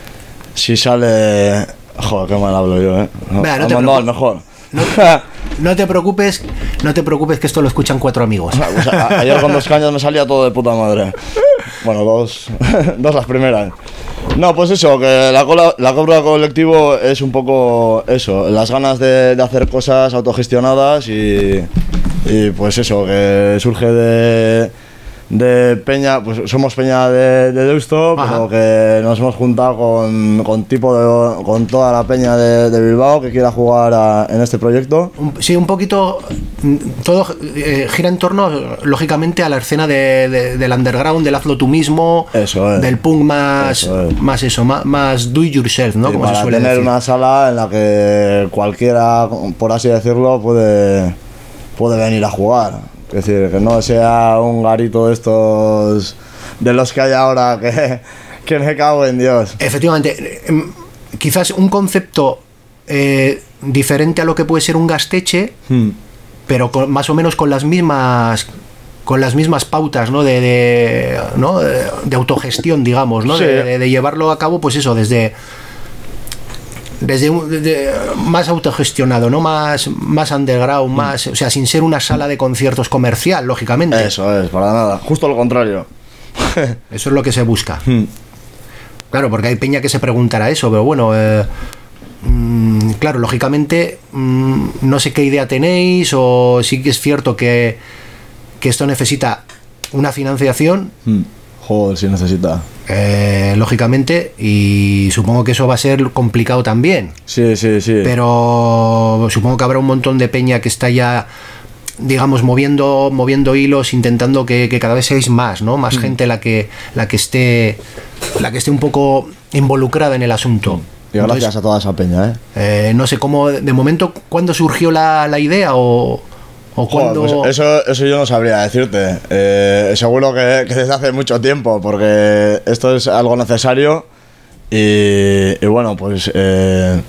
si sale... Joder, qué mal hablo yo, ¿eh? No, Vea, no te mandado al mejor. No, no te preocupes, no te preocupes que esto lo escuchan cuatro amigos. Pues a, ayer con dos cañas me salía todo de puta madre. Bueno, dos, dos las primeras. No, pues eso, que la, cola, la Cobra Colectivo es un poco eso, las ganas de, de hacer cosas autogestionadas y... Y pues eso, que surge de, de Peña, pues somos Peña de, de Deusto, Ajá. pero que nos hemos juntado con, con tipo de, con toda la Peña de, de Bilbao que quiera jugar a, en este proyecto. Sí, un poquito, todo eh, gira en torno, lógicamente, a la escena de, de, del underground, del hazlo tú mismo, Eso es. del punk más Eso es. más eso, más, más do it yourself, ¿no? Y Como para se suele tener decir. una sala en la que cualquiera, por así decirlo, puede, puede venir a jugar. Es decir, que no sea un garito de estos, de los que hay ahora, que, que me cago en Dios. Efectivamente, eh, quizás un concepto eh, diferente a lo que puede ser un gasteche, Hmm. pero con, más o menos con las mismas con las mismas pautas, ¿no? De, de, ¿no? de, de autogestión, digamos, ¿no? Sí. De, de, de llevarlo a cabo, pues eso, desde desde un, de, más autogestionado, no más más underground, más, o sea, sin ser una sala de conciertos comercial, lógicamente. Eso es, para nada. Justo lo contrario. Eso es lo que se busca. Hmm. Claro, porque hay peña que se preguntará eso, pero bueno, eh, mm, claro, lógicamente mm, no sé qué idea tenéis, o sí que es cierto que, que esto necesita una financiación, Hmm. Joder, si necesita. eh, lógicamente, y supongo que eso va a ser complicado también. Sí, sí, sí. Pero supongo que habrá un montón de peña que está ya, digamos, moviendo moviendo hilos, intentando que, que cada vez seáis más, ¿no? Más mm. gente la que la que esté la que esté un poco involucrada en el asunto. Y gracias Entonces, a toda esa peña, ¿eh? eh, no sé cómo, de momento, ¿cuándo surgió la, la idea o, o Joder, cuándo? pues eso, eso yo no sabría decirte. Eh, seguro que, que desde hace mucho tiempo, porque esto es algo necesario y, y bueno, pues eh,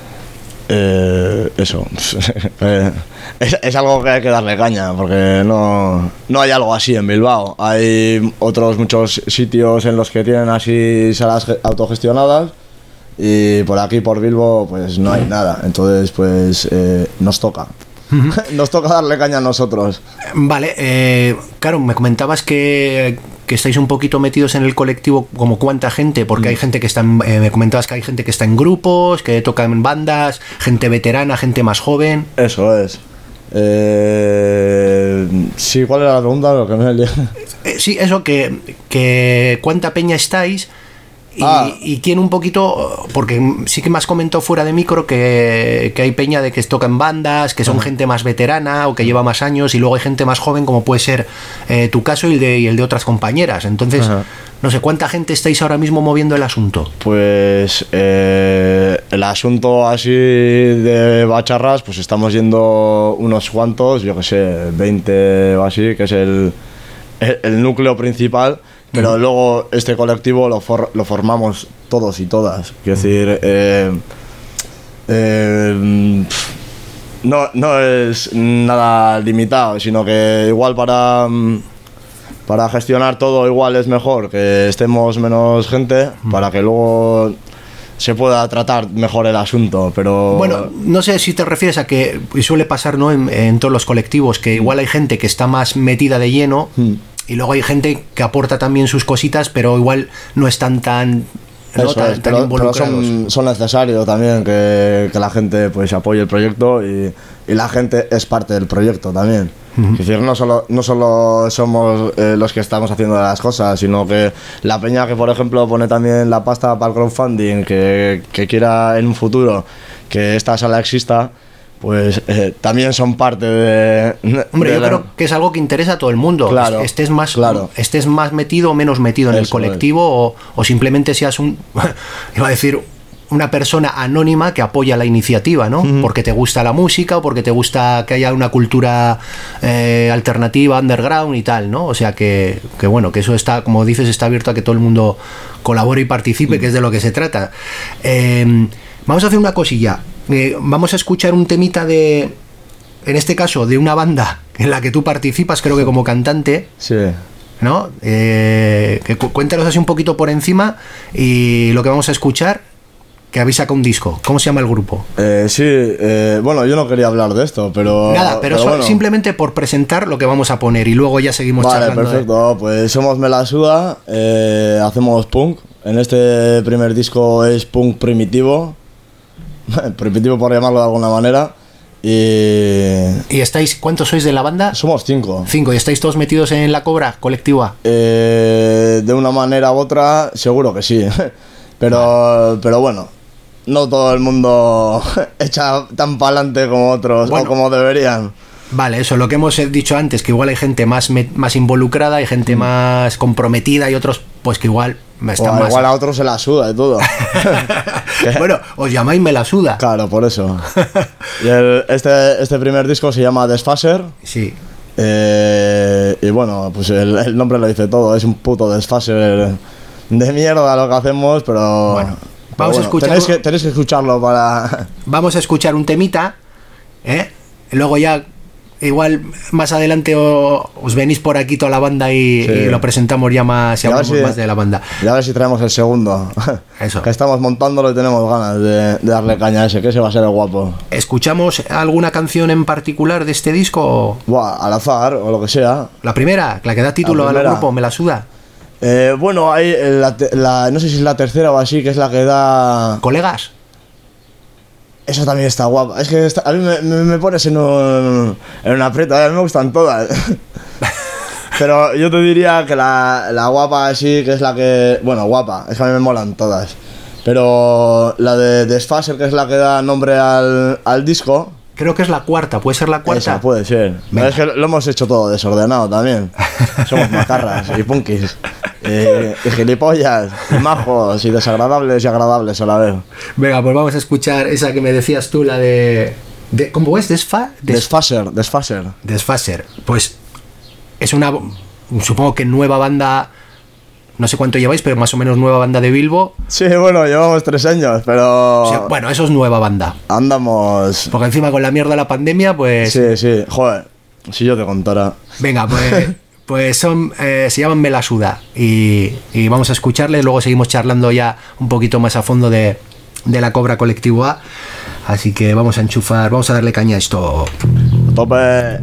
eh, eso. eh, es, es algo que hay que darle caña, porque no, no hay algo así en Bilbao. Hay otros muchos sitios en los que tienen así salas ge- autogestionadas. Y por aquí, por Bilbo, pues no hay nada. Entonces, pues eh, nos toca. Nos toca darle caña a nosotros. Vale, eh, claro, me comentabas que, que estáis un poquito metidos en el colectivo, como cuánta gente, porque hay gente que está en, eh, me comentabas que hay gente que está en grupos, que toca en bandas, gente veterana, gente más joven. Eso es. Eh, sí, ¿cuál era la pregunta? Lo que me he Eh, sí, eso, que, que cuánta peña estáis y, Ah. y quién un poquito, porque sí que me has comentado fuera de micro que, que hay peña de que tocan bandas, que son gente más veterana o que lleva más años, y luego hay gente más joven, como puede ser eh, tu caso y el, de, y el de otras compañeras. Entonces, Ajá. no sé, ¿cuánta gente estáis ahora mismo moviendo el asunto? Pues eh, el asunto así de bacharras, pues estamos yendo unos cuantos, yo que sé, veinte o así, que es el, el, el núcleo principal, pero luego este colectivo lo, for, lo formamos todos y todas. Quiero decir, eh, eh, no, no es nada limitado, sino que igual para... Para gestionar todo igual es mejor que estemos menos gente, para que luego se pueda tratar mejor el asunto, pero... Bueno, no sé si te refieres a que y suele pasar, ¿no?, en, en todos los colectivos, que igual hay gente que está más metida de lleno Mm. y luego hay gente que aporta también sus cositas, pero igual no están tan, ¿no?, Eso tan, es, tan pero, pero involucrados. son, son necesarios también que, que la gente pues apoye el proyecto y, y la gente es parte del proyecto también. Es decir, no solo, no solo somos eh, los que estamos haciendo las cosas, sino que la peña que, por ejemplo, pone también la pasta para el crowdfunding, que, que quiera en un futuro que esta sala exista, pues eh, también son parte de... Hombre, de yo la- creo que es algo que interesa a todo el mundo. Claro, estés más, claro. estés más metido o menos metido en el Eso colectivo, o, o simplemente seas un, iba a decir, una persona anónima que apoya la iniciativa, ¿no? Porque te gusta la música o porque te gusta que haya una cultura eh, alternativa, underground y tal, ¿no? O sea que, que bueno, que eso está, como dices, está abierto a que todo el mundo colabore y participe, que es de lo que se trata. Eh, vamos a hacer una cosilla. Eh, vamos a escuchar un temita de, en este caso, de una banda en la que tú participas, creo que como cantante, Sí. ¿no? Eh, que cu- cuéntanos así un poquito por encima, y lo que vamos a escuchar, que habéis sacado un disco. ¿Cómo se llama el grupo? Eh, sí, eh, bueno, yo no quería hablar de esto, pero... Nada, pero, so- bueno. simplemente por presentar lo que vamos a poner y luego ya seguimos Vale, charlando. de- perfecto. Pues somos Melasuda, eh, hacemos punk. En este primer disco es punk primitivo, primitivo por llamarlo de alguna manera. Y ¿Y estáis, cuántos sois de la banda? somos cinco. Cinco. ¿Y estáis todos metidos en la Cobra colectiva? Eh, de una manera u otra, seguro que sí. Pero, pero bueno, no todo el mundo echa tan pa'lante como otros Bueno. o como deberían. Vale, eso, lo que hemos dicho antes, que igual hay gente más, me- más involucrada, hay gente más comprometida y otros, pues que igual O están más... igual a otros se la suda y todo. Bueno, os llamáis Me la suda. Claro, por eso. Y el- este, este primer disco se llama Desfaser. Sí. eh, y bueno, pues el, el nombre lo dice todo. Es un puto desfaser de mierda lo que hacemos, pero. Bueno, pero vamos a bueno, escucharlo. Tenéis que, tenéis que escucharlo para. Vamos a escuchar un temita, ¿eh? Luego ya, igual más adelante o- os venís por aquí toda la banda y, Sí. y lo presentamos ya más y Y a ver hablamos si- más de la banda. Y a ver si traemos el segundo. Eso. Que estamos montándolo y tenemos ganas de, de darle caña a ese, que ese va a ser el guapo. ¿Escuchamos alguna canción en particular de este disco? Buah, al azar o lo que sea. La primera, la que da título La al primera. grupo, Me la suda. Eh, bueno, hay la, te- la- no sé si es la tercera o así, que es la que da. ¿Colegas? Esa también está guapa. Es que esta- a mí me, me- me pones en un, en un aprieto. A mí me gustan todas. Pero yo te diría que la, la guapa así, que es la que... Bueno, guapa. Es que a mí me molan todas. Pero la de Desfaser, que es la que da nombre al, al disco... Creo que es la cuarta, ¿puede ser la cuarta? Esa puede ser. Venga. Es que lo hemos hecho todo desordenado también. Somos macarras y punkis. eh, y gilipollas, y majos, y desagradables y agradables a la vez. Venga, pues vamos a escuchar esa que me decías tú, la de... de ¿Cómo es? ¿Desfa? Des- Desfaser, desfaser. Desfaser. Pues es una, supongo que nueva banda, no sé cuánto lleváis, pero más o menos nueva banda de Bilbo. Sí, bueno, llevamos tres años, pero O sea, bueno, eso es nueva banda. andamos... Porque encima con la mierda de la pandemia, pues... Sí, sí, joder, si yo te contara. Venga, pues... Pues son, eh, se llaman Me la suda y, y vamos a escucharles, luego seguimos charlando ya un poquito más a fondo de, de la Cobra Colectivo A. Así que vamos a enchufar, vamos a darle caña a esto. A tope.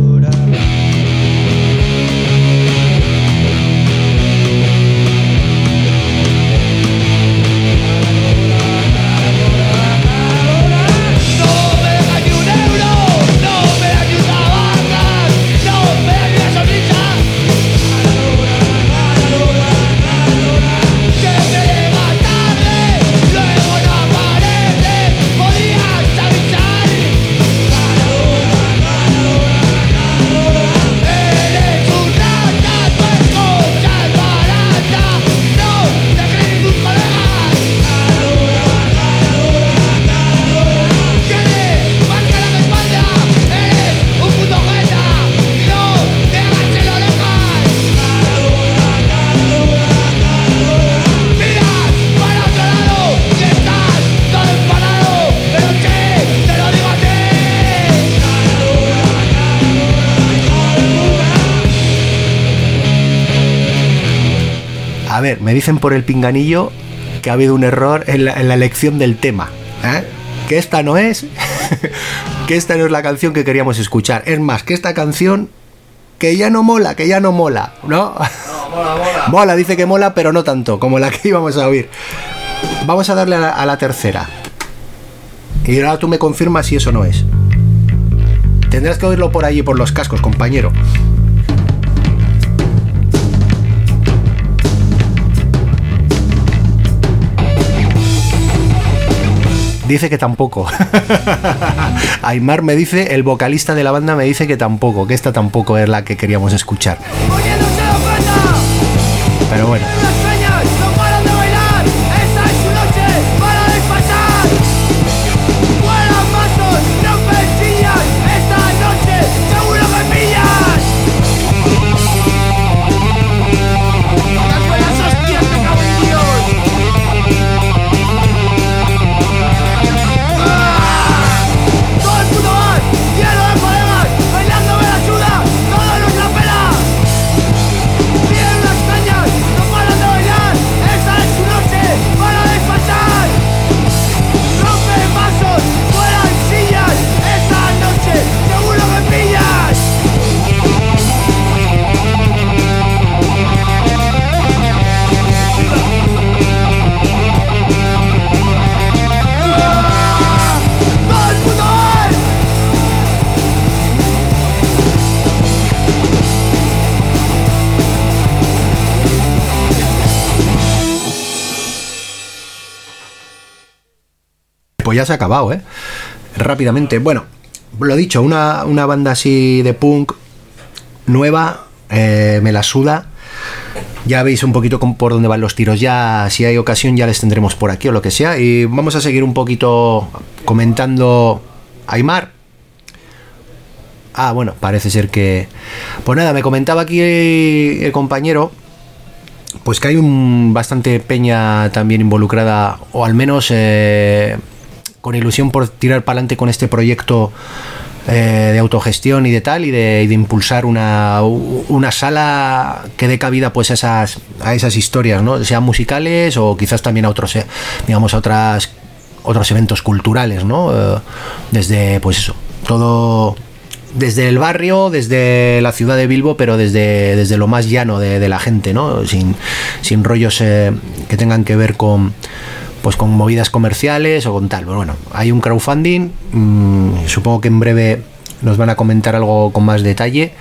Cara dura, cara dura. A ver, me dicen por el pinganillo que ha habido un error en la, en la elección del tema, ¿eh? Que esta no es, que esta no es la canción que queríamos escuchar. Es más, que esta canción que ya no mola, que ya no mola, ¿no? No, mola, mola. Mola, dice que mola, pero no tanto como la que íbamos a oír. Vamos a darle a la, a la tercera. Y ahora tú me confirmas si eso no es. Tendrás que oírlo por allí, por los cascos, compañero. Dice que tampoco. Aymar me dice, el vocalista de la banda me dice que tampoco, que esta tampoco es la que queríamos escuchar. Pero bueno. Pues ya se ha acabado, ¿eh? Rápidamente. Bueno, lo dicho, una, una banda así de punk nueva, eh, me la suda. Ya veis un poquito con, por dónde van los tiros. Ya, si hay ocasión, ya les tendremos por aquí o lo que sea. Y vamos a seguir un poquito comentando. Aymar. Ah, bueno, parece ser que... Pues nada, me comentaba aquí el, el compañero, pues que hay un bastante peña también involucrada, o al menos eh, con ilusión por tirar para adelante con este proyecto eh, de autogestión y de tal, y de, y de impulsar una, una sala que dé cabida pues a esas, a esas historias, ¿no? Sean musicales o quizás también a otros, eh, digamos, a otras, otros eventos culturales, ¿no? Eh, desde, pues eso, todo... Desde el barrio, desde la ciudad de Bilbo, pero desde, desde lo más llano de, de la gente, ¿no? Sin, sin rollos eh, que tengan que ver con, pues con movidas comerciales o con tal. Pero bueno, hay un crowdfunding, mmm, supongo que en breve nos van a comentar algo con más detalle.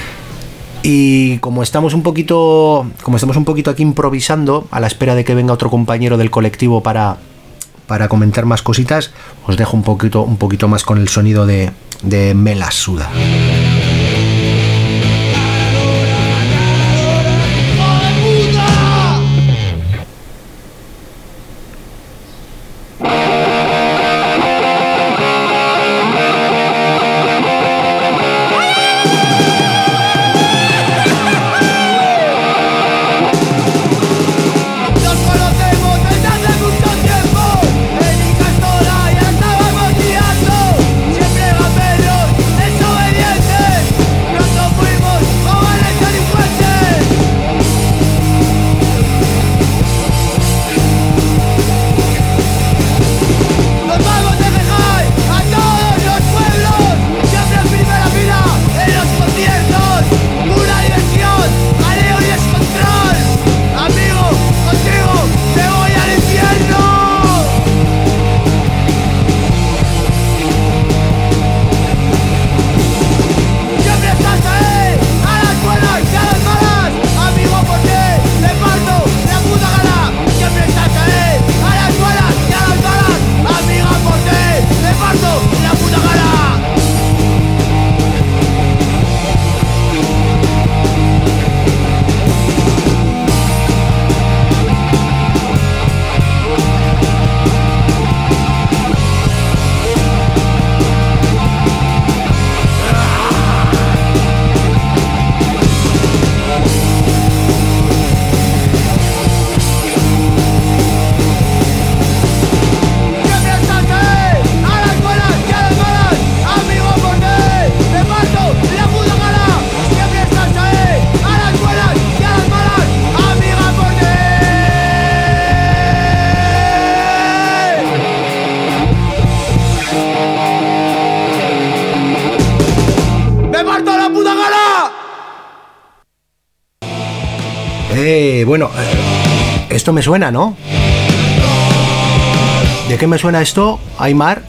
Y como estamos un poquito, como estamos un poquito aquí improvisando, a la espera de que venga otro compañero del colectivo para, para comentar más cositas, os dejo un poquito, un poquito más con el sonido de de Me la suda. Desobediente Eh, bueno, eh, esto me suena, ¿no? ¿De qué me suena esto, Aimar?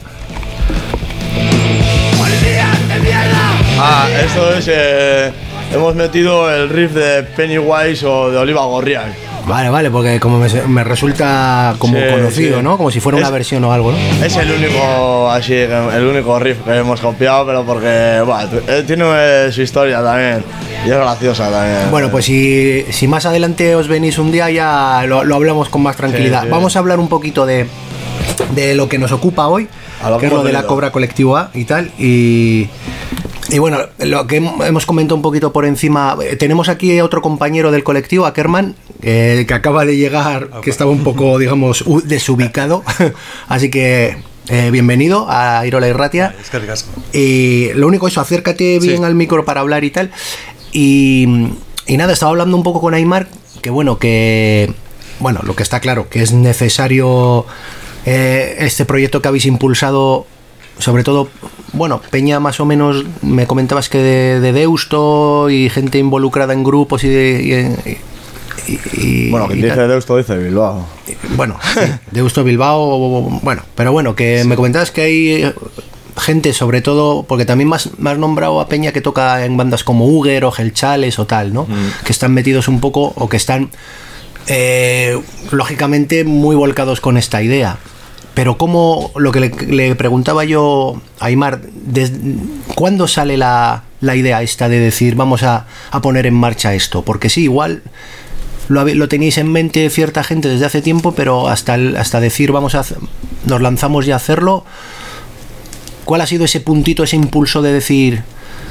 Ah, esto es... Eh, hemos metido el riff de Pennywise o de Oliva Gorriak. Vale, vale, porque como me, me resulta como Sí, conocido, sí. ¿no? Como si fuera Es- una versión o algo, ¿no? Es el único, así, el único riff que hemos copiado, pero porque, bueno, t- tiene eh, su historia también. Y es graciosa también. Bueno, pues si, si más adelante os venís un día ya lo, lo hablamos con más tranquilidad. Sí, sí. Vamos a hablar un poquito de, de lo que nos ocupa hoy, A lo que es que lo hemos de la venido. Cobra Colectivo A y tal. Y, y bueno, lo que hem- hemos comentado un poquito por encima, eh, tenemos aquí a otro compañero del colectivo, Ackerman, eh, que acaba de llegar, que estaba un poco, digamos, u- desubicado. Así que eh, bienvenido a Irola y Ratia. Es que ricas. Y lo único, eso, acércate bien Sí. al micro para hablar y tal. Y, y nada, estaba hablando un poco con Aimar, que bueno, que bueno, lo que está claro, que es necesario eh, este proyecto que habéis impulsado, sobre todo, bueno, Peña más o menos, me comentabas que de, de Deusto y gente involucrada en grupos y de... Y, y- y- Bueno, que y dice tal. Deusto, dice Bilbao. Bueno, sí, Deusto Bilbao, bueno, pero bueno, que me comentabas que hay eh, gente, sobre todo, porque también me has, me has nombrado a Peña que toca en bandas como Uger o Gelchales o tal, ¿no? Que están metidos un poco, o que están, eh, lógicamente, muy volcados con esta idea. Pero cómo, lo que le, le preguntaba yo a Aimar, ¿desde cuándo sale la, la idea esta de decir vamos a, a poner en marcha esto? Porque sí, igual lo, habe- lo tenéis en mente cierta gente desde hace tiempo, pero hasta, el- hasta decir vamos a hacer- nos lanzamos ya a hacerlo, ¿cuál ha sido ese puntito, ese impulso de decir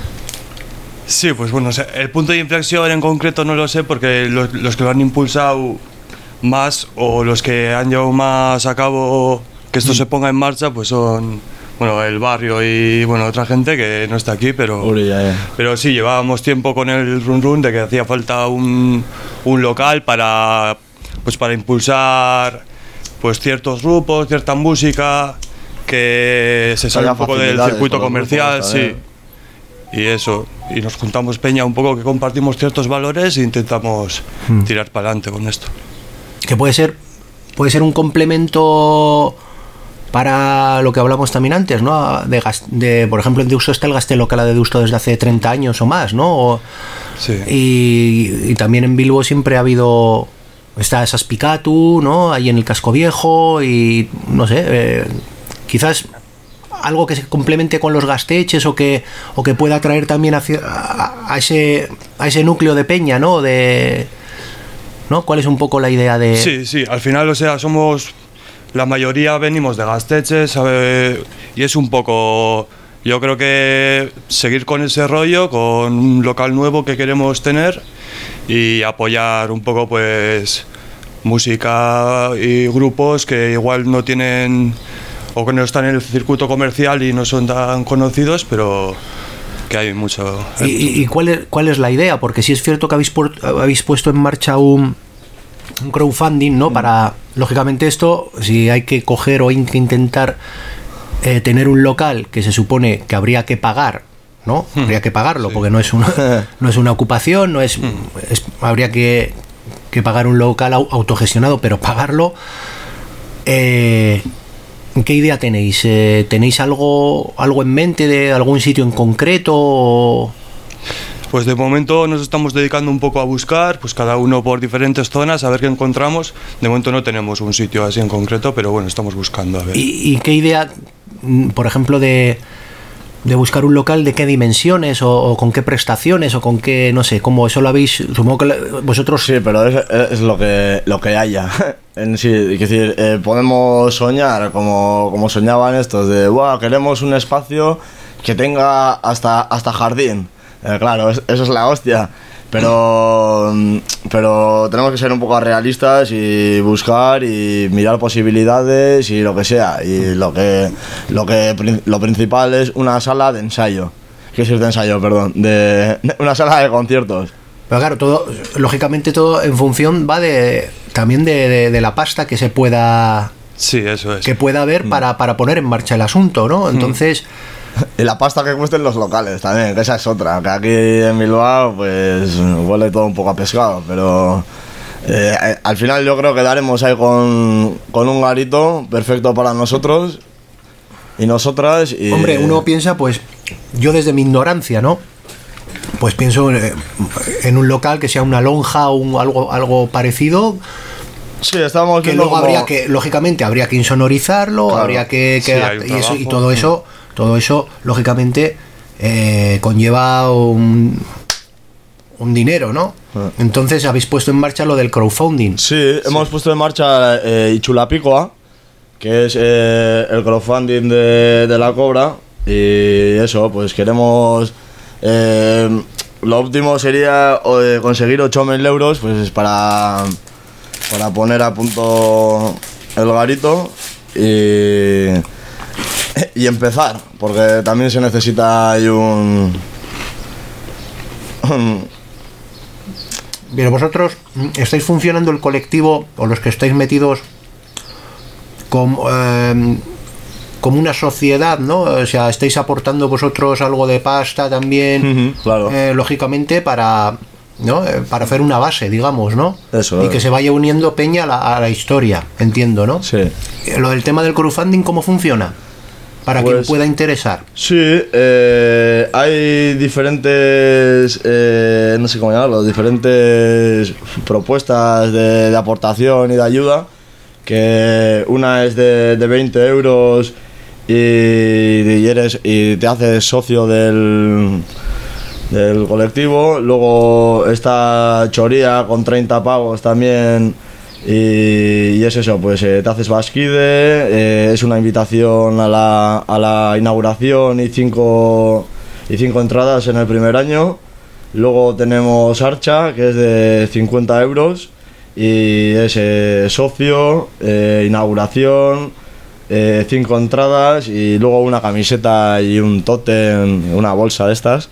Sí, pues bueno, o sea, el punto de inflexión en concreto no lo sé porque los, los que lo han impulsado más o los que han llevado más a cabo que esto se ponga en marcha pues son, bueno, el barrio y bueno, otra gente que no está aquí, pero Uri, ya, ya. pero sí, llevábamos tiempo con el run run de que hacía falta un, un local para pues para impulsar pues ciertos grupos, cierta música que se sale Haya un poco del facilidades circuito con los comercial, grupos sí. también. Y eso, y nos juntamos Peña un poco que compartimos ciertos valores e intentamos tirar para adelante con esto. que puede ser puede ser un complemento para lo que hablamos también antes, ¿no? De, gas- de por ejemplo, en Deusto está el Gastel local de Deusto desde hace treinta años o más, ¿no? O- Sí. y, y también en Bilbo siempre ha habido, está Saspicatu, ¿no? Ahí en el Casco Viejo y no sé, eh, quizás algo que se complemente con los gasteches o que o que pueda atraer también hacia, a, a ese a ese núcleo de peña, ¿no? De ¿no? ¿Cuál es un poco la idea de Sí, sí, al final, o sea, somos. La mayoría venimos de Gasteches, ¿sabe? Y es un poco. Yo creo que seguir con ese rollo, con un local nuevo que queremos tener y apoyar un poco, pues, música y grupos que igual no tienen o que no están en el circuito comercial y no son tan conocidos, pero que hay mucho. ¿Y, y- y cuál, es, cuál es la idea? Porque sí es cierto que habéis, por- habéis puesto en marcha un, un crowdfunding, ¿no? Para, lógicamente esto, si hay que coger o hay que intentar eh, tener un local que se supone que habría que pagar, ¿no? Habría que pagarlo, porque no es una, no es una ocupación, no es, es- habría que, que pagar un local au- autogestionado, pero pagarlo. Eh, ¿Qué idea tenéis? Eh, ¿Tenéis algo, algo en mente de algún sitio en concreto? O... Pues de momento nos estamos dedicando un poco a buscar, pues cada uno por diferentes zonas, a ver qué encontramos. De momento no tenemos un sitio así en concreto, pero bueno, estamos buscando a ver. ¿Y, y qué idea, mm, por ejemplo, de, de buscar un local, de qué dimensiones o, o con qué prestaciones o con qué, no sé, cómo eso lo habéis, supongo que la- vosotros... Sí, pero es, es lo que lo que haya. En sí, es decir, eh, podemos soñar como, como soñaban estos de, wow, queremos un espacio que tenga hasta hasta jardín. Eh, claro, es- eso es la hostia. Pero mm, pero tenemos que ser un poco realistas y buscar y mirar posibilidades y lo que sea. Y lo que lo que prin- lo principal es una sala de ensayo. ¿Qué es de ensayo, perdón? De una sala de conciertos. Pero claro, todo, lógicamente todo en función va de también de, de- de la pasta que se pueda Sí, eso es. que pueda haber para, para poner en marcha el asunto, ¿no? Entonces, Y la pasta que cuesten los locales también, que esa es otra. Que aquí en Bilbao, pues huele todo un poco a pescado, pero. Eh, al final yo creo que daremos ahí con, con un garito perfecto para nosotros y nosotras. Y... Hombre, uno piensa, pues, yo desde mi ignorancia, ¿no? Pues pienso en, en un local que sea una lonja o un, algo, algo parecido. Sí, estábamos que viendo luego como... habría que, lógicamente, habría que insonorizarlo, Claro. habría que, que Sí, hay un y, eso, y trabajo. todo eso, todo eso, lógicamente, eh, conlleva un, un dinero, ¿no? Ah. Entonces habéis puesto en marcha lo del crowdfunding. Sí, hemos puesto en marcha eh, Ichulapicoa, que es eh, el crowdfunding de, de la Cobra. Y eso, pues queremos... Eh, lo óptimo sería eh, conseguir ocho mil euros pues para, para poner a punto el garito y, y empezar, porque también se necesita ahí un... un Pero vosotros mm, estáis funcionando el colectivo o los que estáis metidos como, eh, como una sociedad, ¿no? O sea, estáis aportando vosotros algo de pasta también, Ujú, claro. eh, lógicamente para, ¿no? Eh, para hacer una base, digamos, ¿no? Eso y es. que se vaya uniendo peña a la, a la historia, entiendo, ¿no? Sí. Eh, Lo del tema del crowdfunding, ¿cómo funciona? Para quien Pues- pueda interesar. Sí, eh, hay diferentes, eh, no sé cómo llamarlo, diferentes propuestas de, de aportación y de ayuda, que una es de, de veinte euros y, y, eres, y te haces socio del, del colectivo. Luego está Choría con treinta pavos también. Y, y es eso, pues eh, te haces Basquide, eh, es una invitación a la, a la inauguración y cinco, y cinco entradas en el primer año. Luego tenemos Archa, que es de cincuenta euros y es eh, socio, eh, inauguración, eh, cinco entradas y luego una camiseta y un tótem, una bolsa de estas.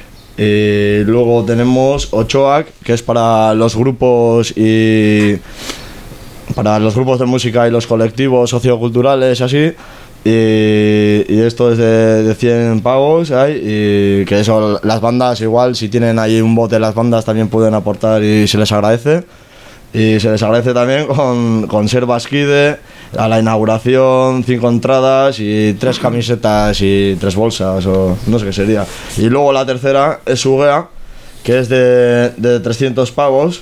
Y luego tenemos Ochoac, que es para los grupos y para los grupos de música y los colectivos socioculturales así. Y, y esto es de, de cien pavos, ¿hay? Y que eso, las bandas igual, si tienen ahí un bote, las bandas también pueden aportar y se les agradece. Y se les agradece también con, con ser Basquide, a la inauguración, cinco entradas y tres camisetas y tres bolsas, o no sé qué sería. Y luego la tercera es Ugea, que es de, de trescientos pavos.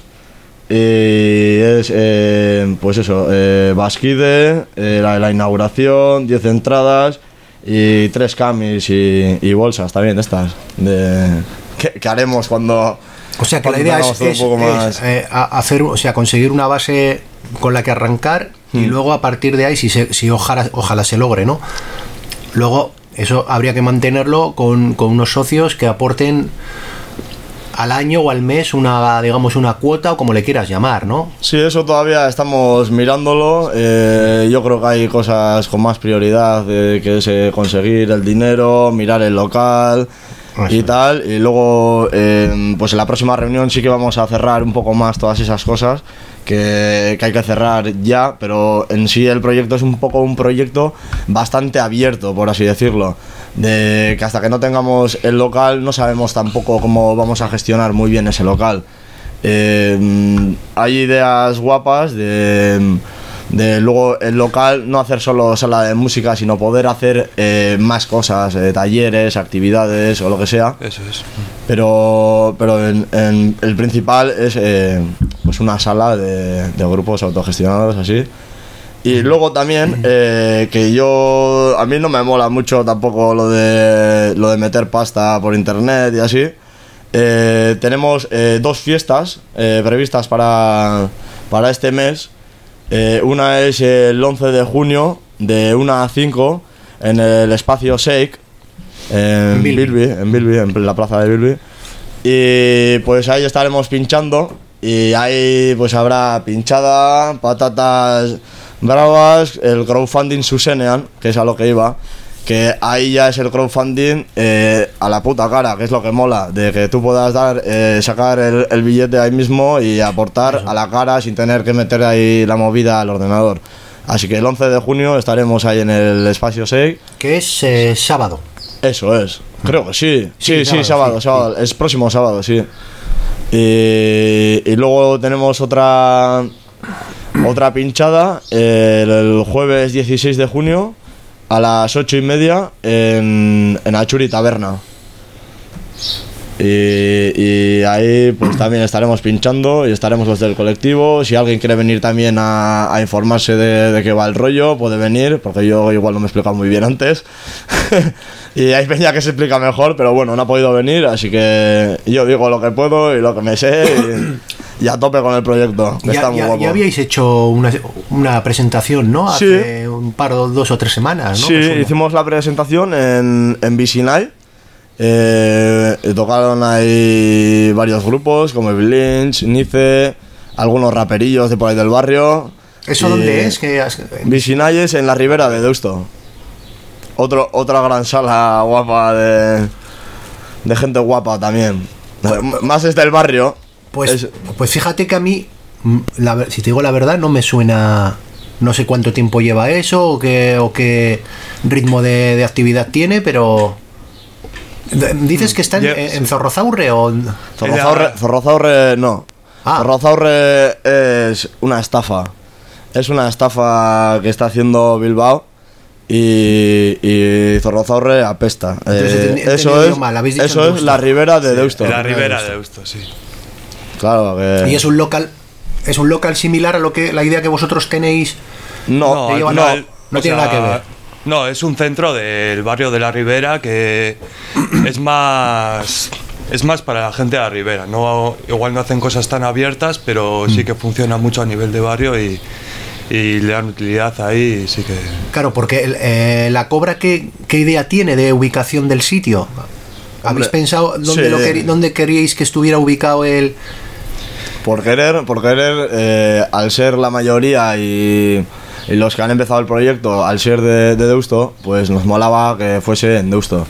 Y es, eh, pues eso, eh, Basquide, eh, la, la inauguración, diez entradas y tres camis y, y bolsas también de estas. De, que, que haremos cuando... O sea que la cuando idea tengamos es, todo un es- poco es, más- eh, a- hacer, o sea, conseguir una base con la que arrancar y Mm. luego a partir de ahí, si, se, si ojalá, ojalá se logre, ¿no? Luego eso habría que mantenerlo con, con unos socios que aporten al año o al mes una, digamos, una cuota o como le quieras llamar, ¿no? Sí, eso todavía estamos mirándolo. Eh, yo creo que hay cosas con más prioridad, eh, que es eh, conseguir el dinero, mirar el local y Eso. tal. Y luego, eh, pues en la próxima reunión sí que vamos a cerrar un poco más todas esas cosas que, que hay que cerrar ya, pero en sí el proyecto es un poco un proyecto bastante abierto, por así decirlo. De que hasta que no tengamos el local no sabemos tampoco cómo vamos a gestionar muy bien ese local. Eh, hay ideas guapas de, de luego el local no hacer solo sala de música, sino poder hacer eh, más cosas, eh, talleres, actividades o lo que sea. Eso es. Pero, pero en, en el principal es eh, pues una sala de, de grupos autogestionados así. Y luego también, eh, que yo, a mí no me mola mucho tampoco lo de, lo de meter pasta por internet y así. Eh, tenemos eh, dos fiestas eh, previstas para, para este mes. Eh, una es el once de junio de una a cinco en el espacio Shake, en En Bilby. Bilby, en Bilby, en la plaza de Bilby. Y pues ahí estaremos pinchando y ahí pues habrá pinchada, patatas bravas, el crowdfunding Susenean, que es a lo que iba, que ahí ya es el crowdfunding eh, a la puta cara, que es lo que mola, de que tú puedas dar, eh, sacar el, el billete ahí mismo y aportar Eso. a la cara sin tener que meter ahí la movida al ordenador. Así que el once de junio estaremos ahí en el espacio seis. Que es eh, sábado. Eso es, creo que sí. Sí, Sí, sí, sábado, sábado, sí, sábado. Es próximo sábado, sí. Y, y luego tenemos otra otra pinchada el, el jueves dieciséis de junio a las ocho y media en, en Achuri Taberna. Y, y ahí pues también estaremos pinchando y estaremos los del colectivo. Si alguien quiere venir también a, a informarse de, de qué va el rollo, puede venir, porque yo igual no me he explicado muy bien antes. Y hay peña que se explica mejor, pero bueno, no ha podido venir, así que yo digo lo que puedo y lo que me sé y, y a tope con el proyecto. Ya, Está muy ya, guapo. ya habíais hecho una, una presentación, ¿no? Hace Sí. un par, dos o tres semanas, ¿no? Sí, Me suena. hicimos la presentación en, en Visinay. Eh, y tocaron ahí varios grupos como Evil Lynch, Nice, algunos raperillos de por ahí del barrio. ¿Eso Y dónde es? Que has- Visinay es en la ribera de Deusto. Otro, otra gran sala guapa de, de gente guapa también. Más es del barrio. Pues, Es- pues fíjate que a mí, mm, la ver- si te digo la verdad, no me suena. No sé cuánto tiempo lleva eso o qué, o qué ritmo de, de actividad tiene, pero. D- ¿Dices que está en, Yeah, en sí. Zorrozaurre o.? Zorrozaurre, Zorrozaurre no. Ah. Zorrozaurre es una estafa. Es una estafa que está haciendo Bilbao y, y Zorrozaurre apesta. Entonces, Eh, he entendido eso es, mal, habéis dicho eso en es Deusto. la ribera de Deusto. En la ribera de Deusto, sí. Claro que... Y es un local. Es un local similar a lo que la idea que vosotros tenéis. No, te llevan- no, no, no o tiene nada que ver. No, es un centro del barrio de la Ribera que es más es más para la gente de la Ribera. No, igual no hacen cosas tan abiertas, pero sí que funciona mucho a nivel de barrio y, y le dan utilidad ahí. Y sí que Claro, porque el- eh, la Cobra, ¿qué, ¿qué idea tiene de ubicación del sitio? ¿Habéis Hombre, pensado dónde, sí. lo queri- dónde queríais que estuviera ubicado el...? Por querer, por querer eh, al ser la mayoría y, y los que han empezado el proyecto, al ser de, de Deusto, pues nos molaba que fuese en Deusto.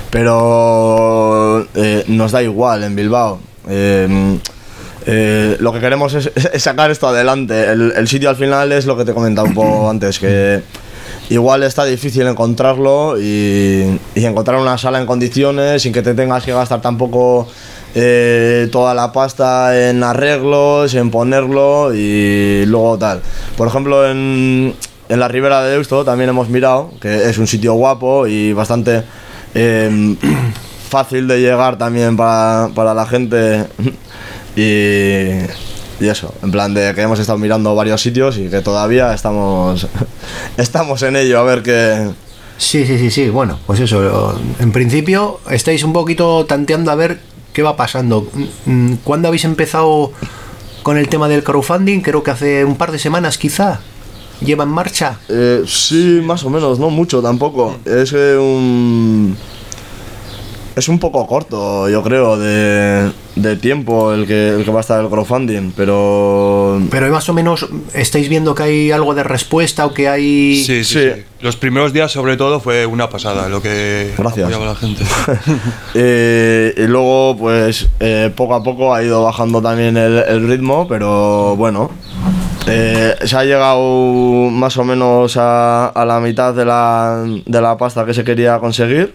Pero eh, nos da igual en Bilbao. Eh, eh, lo que queremos es, es sacar esto adelante. El, el sitio al final es lo que te comentaba un poco antes, que igual está difícil encontrarlo y, y encontrar una sala en condiciones sin que te tengas que gastar tampoco eh, toda la pasta en arreglos, en ponerlo y luego tal. Por ejemplo, en, en la Ribera de Deusto también hemos mirado, que es un sitio guapo y bastante eh, fácil de llegar también para, para la gente y... Y eso, en plan de que hemos estado mirando varios sitios y que todavía estamos estamos en ello, a ver qué... Sí, sí, sí, sí, bueno, pues eso, en principio estáis un poquito tanteando a ver qué va pasando. Mm, ¿Cuándo habéis empezado con el tema del crowdfunding? Creo que hace un par de semanas quizá. ¿Lleva en marcha? Eh, sí, más o menos, no mucho tampoco. Es eh, un... Es un poco corto, yo creo, de, de tiempo el que, el que va a estar el crowdfunding, pero... Pero más o menos estáis viendo que hay algo de respuesta o que hay... sí, sí, Sí. sí. Los primeros días, sobre todo, fue una pasada lo que Gracias. apoyaba la gente. Eh, y luego, pues, eh, poco a poco ha ido bajando también el, el ritmo, pero bueno, eh, se ha llegado más o menos a, a la mitad de la, de la pasta que se quería conseguir.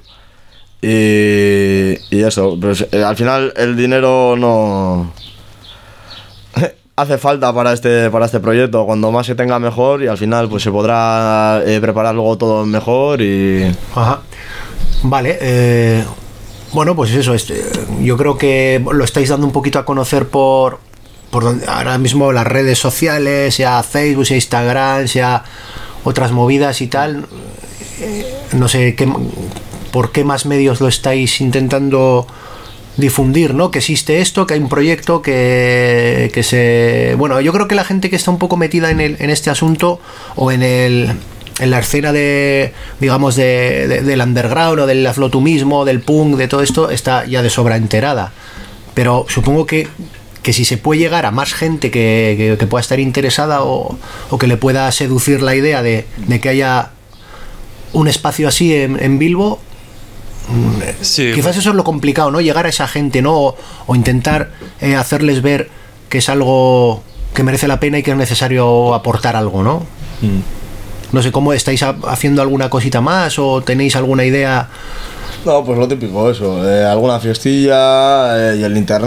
Y, y eso, pues eh, al final el dinero no hace falta para este para este proyecto. Cuando más se tenga mejor y al final pues se podrá eh, preparar luego todo mejor y... Ajá. Vale, eh, bueno, pues eso, este, yo creo que lo estáis dando un poquito a conocer por, por donde, ahora mismo las redes sociales, sea Facebook, sea Instagram, sea otras movidas y tal. Eh, no sé qué, por qué más medios lo estáis intentando difundir, ¿no? Que existe esto, que hay un proyecto que, que se... Bueno, yo creo que la gente que está un poco metida en, el, en este asunto o en el... en la escena de, digamos, de, de, del underground o del aflotumismo, del punk, de todo esto, está ya de sobra enterada. Pero supongo que, que si se puede llegar a más gente que, que, que pueda estar interesada o, o que le pueda seducir la idea de, de que haya un espacio así en, en Bilbo, Sí, quizás eso es lo complicado, ¿no? Llegar a esa gente, ¿no? O, o intentar eh, hacerles ver que es algo que merece la pena y que es necesario aportar algo, ¿no? Mm. No sé, ¿cómo estáis ha- haciendo alguna cosita más o tenéis alguna idea? No, pues lo típico, eso, eh, alguna fiestilla eh, y el internet.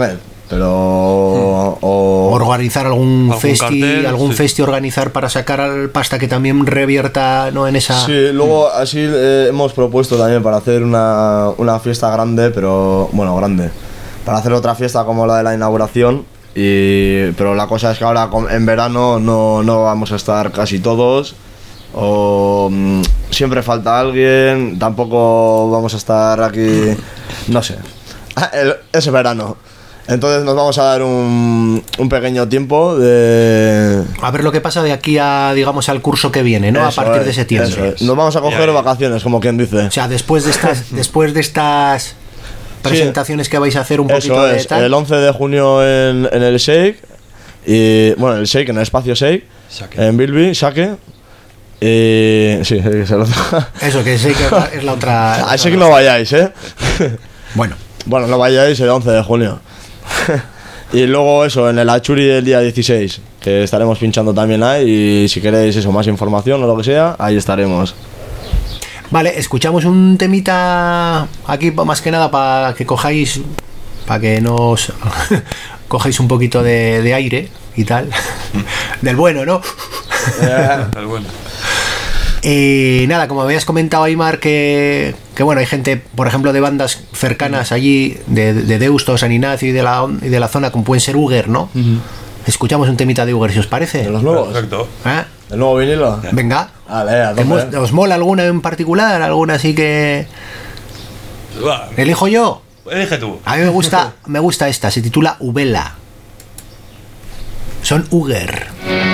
pero o, organizar algún, algún festi, cartel, algún sí. festi organizar para sacar al pasta que también revierta, ¿no? En esa. Sí, luego así eh, hemos propuesto también para hacer una, una fiesta grande, pero bueno, grande, para hacer otra fiesta como la de la inauguración. Y, pero la cosa es que ahora en verano no, no vamos a estar casi todos, o mm, siempre falta alguien, tampoco vamos a estar aquí, no sé, el, ese verano. Entonces nos vamos a dar un, un pequeño tiempo de... A ver lo que pasa de aquí a, digamos, al curso que viene, ¿no? Eso a partir es, de septiembre. eso es. Nos vamos a coger Ya, ya. vacaciones, como quien dice. O sea, después de estas, después de estas presentaciones que vais a hacer un poquito Eso de es, tal. el once de junio en, en el Shake, y bueno, el Shake, en el espacio Shake, Saque. en Bilby, Saque. Y sí, es el otro. Eso, que sé que es la- es la otra. A Shake no vayáis, ¿eh? Bueno, Bueno, no vayáis el once de junio. Y luego eso, en el Achuri el día dieciséis, que estaremos pinchando también ahí. Y si queréis eso, más información o lo que sea, ahí estaremos. vale, escuchamos un temita aquí pa- más que nada para que cojáis, para que nos cojáis un poquito de, de aire y tal, del bueno, ¿no? El bueno. Y nada, como habías comentado, Aymar, que, que bueno, hay gente, por ejemplo, de bandas cercanas allí, de, de Deusto, San Ignacio y de la, y de la zona, como pueden ser Uger, ¿no? Escuchamos un temita de Uger, si os parece. ¿De los nuevos? Perfecto. ¿Eh? ¿El nuevo vinilo? Venga. Vale, a ¿Te tope. mos- ¿Os mola alguna en particular? ¿Alguna así que Va, elijo yo? elige tú. A mí me gusta, me gusta esta, se titula Uvela. Son Uger.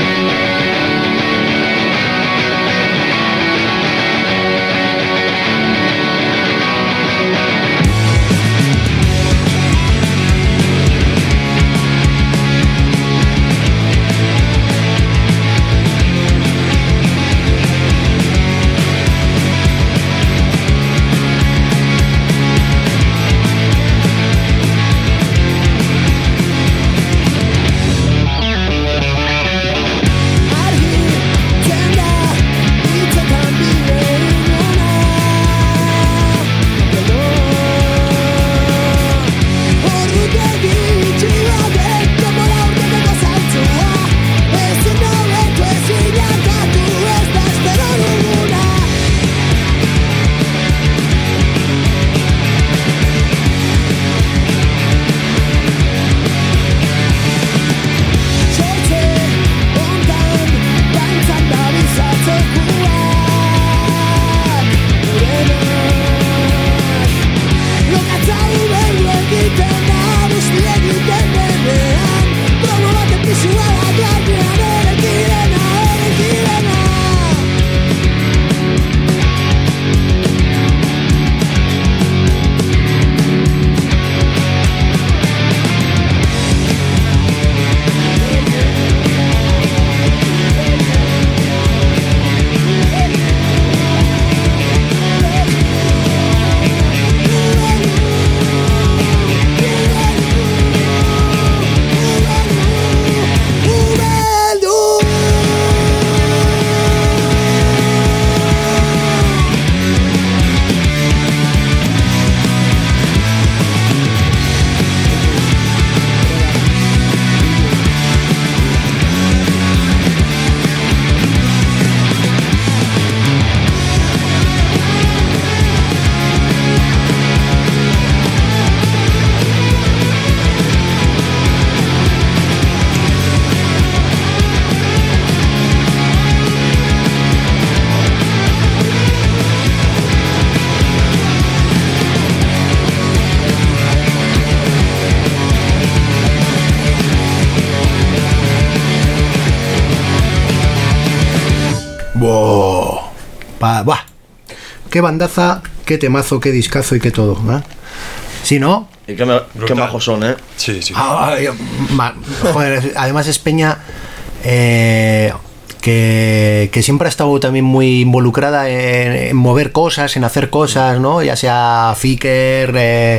Wow. Pa, buah. Qué bandaza, qué temazo, qué discazo y qué todo, ¿eh? ¿Sí, no? Y qué, me- qué Brutal. majos son, ¿eh? Sí, sí. Ah, ay, ma- joder, además es Peña eh, que, que siempre ha estado también muy involucrada en, en mover cosas, en hacer cosas, ¿no? Ya sea Fiker, eh,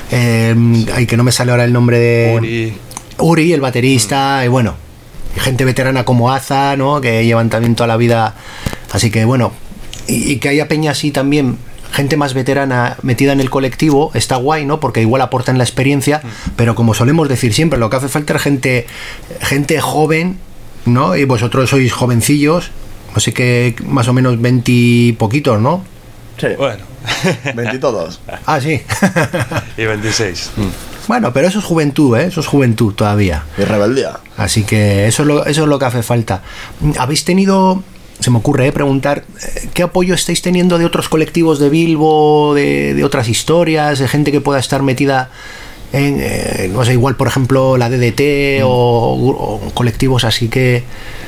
eh, ay, que no me sale ahora el nombre de... Uri. Uri, el baterista, y bueno, y gente veterana como Aza, ¿no? Que llevan también toda la vida. Así que bueno, y, y que haya Peña así también, gente más veterana metida en el colectivo, está guay, ¿no? Porque igual aportan la experiencia, pero como solemos decir siempre, lo que hace falta es gente, gente joven, ¿no? Y vosotros sois jovencillos, no sé qué, más o menos veinte poquitos, ¿no? Sí. Bueno. veinte todos. Ah, sí. Y veintiséis. Bueno, pero eso es juventud, ¿eh? Eso es juventud todavía. Y rebeldía. Así que eso es lo, eso es lo que hace falta. ¿Habéis tenido, se me ocurre eh, preguntar, qué apoyo estáis teniendo de otros colectivos de Bilbo, de, de otras historias, de gente que pueda estar metida en, eh, no sé, igual por ejemplo la D D T mm. o, o colectivos así que...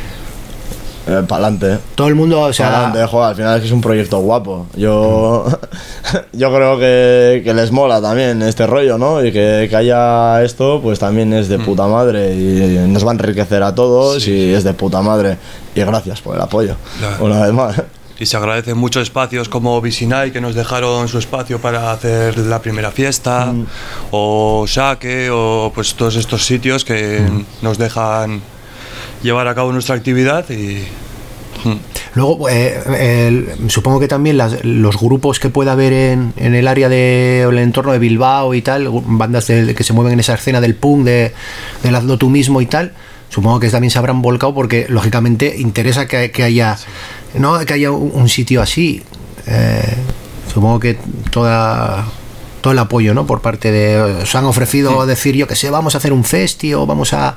Eh, pa'lante. Todo el mundo, o sea... Pa'lante, joder, al final es que es un proyecto guapo. Yo yo creo que, que les mola también este rollo, ¿no? Y que, que haya esto, pues también es de puta madre y nos va a enriquecer a todos sí. Y es de puta madre. Y gracias por el apoyo, claro. Una vez más. Y se agradecen muchos espacios como Visinay, que nos dejaron su espacio para hacer la primera fiesta, mm. o Saque, o pues todos estos sitios que mm. nos dejan llevar a cabo nuestra actividad y... Luego, eh, el, supongo que también las, los grupos que pueda haber en, en el área de, el entorno de Bilbao y tal, bandas de, de que se mueven en esa escena del punk, de, del hazlo tú mismo y tal, supongo que también se habrán volcado porque lógicamente interesa que, que haya, ¿no? Que haya un, un sitio así. Eh, supongo que toda... todo el apoyo, ¿no? Por parte de... Os han ofrecido sí. decir, yo que sé, vamos a hacer un festi o vamos a...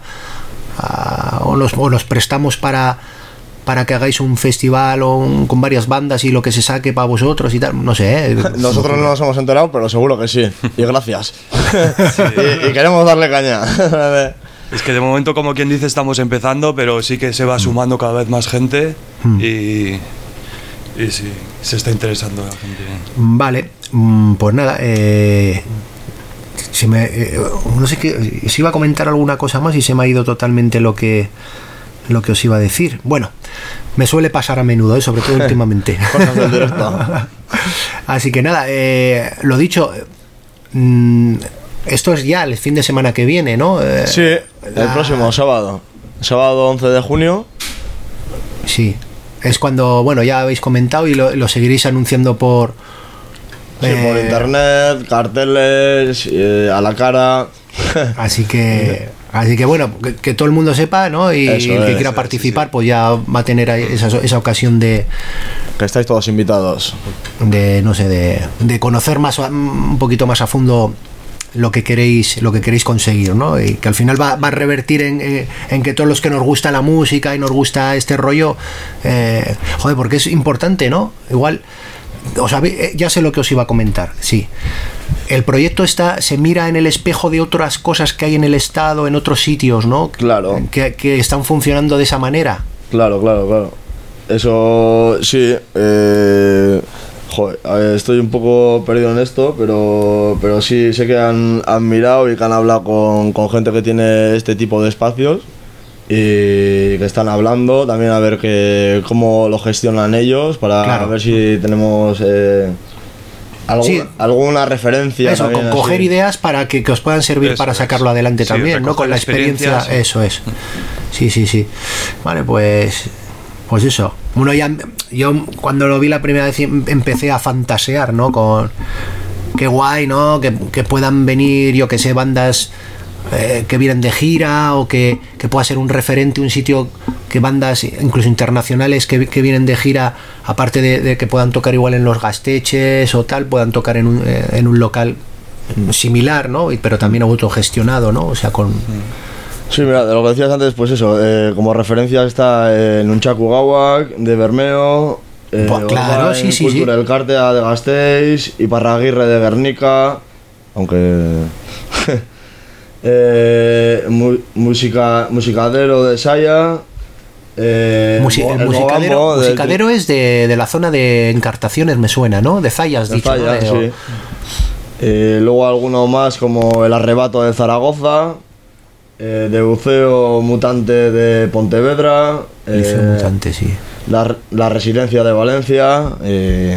a o, nos, o nos prestamos para para que hagáis un festival o un, con varias bandas y lo que se saque para vosotros y tal, no sé, ¿eh? Nosotros no nos hemos enterado, pero seguro que sí. Y gracias. Sí. y, y queremos darle caña. Es que de momento, como quien dice, estamos empezando, pero sí que se va sumando cada vez más gente mm. y... Y sí, se está interesando la gente. Vale, pues nada, eh, si me, eh, no sé qué, si iba a comentar alguna cosa más y se me ha ido totalmente lo que lo que os iba a decir. Bueno, me suele pasar a menudo, ¿eh? Sobre todo últimamente. Cosas del directo. Así que nada, eh, lo dicho, mm, esto es ya el fin de semana que viene, ¿no? Eh, sí, el la... próximo sábado, sábado once de junio. Sí. Es cuando, bueno, ya habéis comentado y lo, lo seguiréis anunciando por... Sí, eh, por internet, carteles, eh, a la cara. Así que, así que bueno, que, que todo el mundo sepa, ¿no? Y el que es, quiera sí, participar, sí, sí. pues ya va a tener esa, esa ocasión de... Que estáis todos invitados. De, no sé, de, de conocer más, un poquito más a fondo lo que queréis lo que queréis conseguir, ¿no? Y que al final va, va a revertir en, en, en que todos los que nos gusta la música y nos gusta este rollo, eh, joder, porque es importante, ¿no? Igual, o sea, ya sé lo que os iba a comentar, sí. El proyecto está, se mira en el espejo de otras cosas que hay en el Estado, en otros sitios, ¿no? Claro. Que, que están funcionando de esa manera. Claro, claro, claro. Eso, sí, eh... Joder, a ver, estoy un poco perdido en esto, pero, pero sí sé que han, han mirado y que han hablado con, con gente que tiene este tipo de espacios y que están hablando también a ver que, cómo lo gestionan ellos para claro. ver si tenemos eh, algún, sí. alguna referencia. Eso, con coger así. Ideas para que, que os puedan servir eso, para sacarlo adelante sí, también, ¿no? Con la experiencia, sí. Eso es. Sí, sí, sí. Vale, pues... Pues eso, bueno, ya, yo cuando lo vi la primera vez empecé a fantasear, ¿no? Con qué guay, ¿no? Que, que puedan venir, yo que sé, bandas eh, que vienen de gira o que, que pueda ser un referente, un sitio que bandas incluso internacionales que, que vienen de gira, aparte de, de que puedan tocar igual en los Gasteches o tal, puedan tocar en un, eh, en un local similar, ¿no? Pero también autogestionado, ¿no? O sea, con... Sí, mira, de lo que decías antes, pues eso, eh, como referencia está eh, Nunchaku Gauak, de Bermeo, eh, pues claro, sí, sí, Cultura sí. del Cartea de Gasteiz, Iparraguirre de Guernica, aunque... eh, mu musica, musicadero de Saya... Eh, Musi el, el musicadero, Mogambo, musicadero de, es de, de la zona de Encartaciones, me suena, ¿no? De Zayas, de dicho, Zayas, ¿no? De, sí. eh, luego alguno más como El Arrebato de Zaragoza... Eh, de Buceo Mutante de Pontevedra, eh, Mutante, sí. la, la Residencia de Valencia. Eh.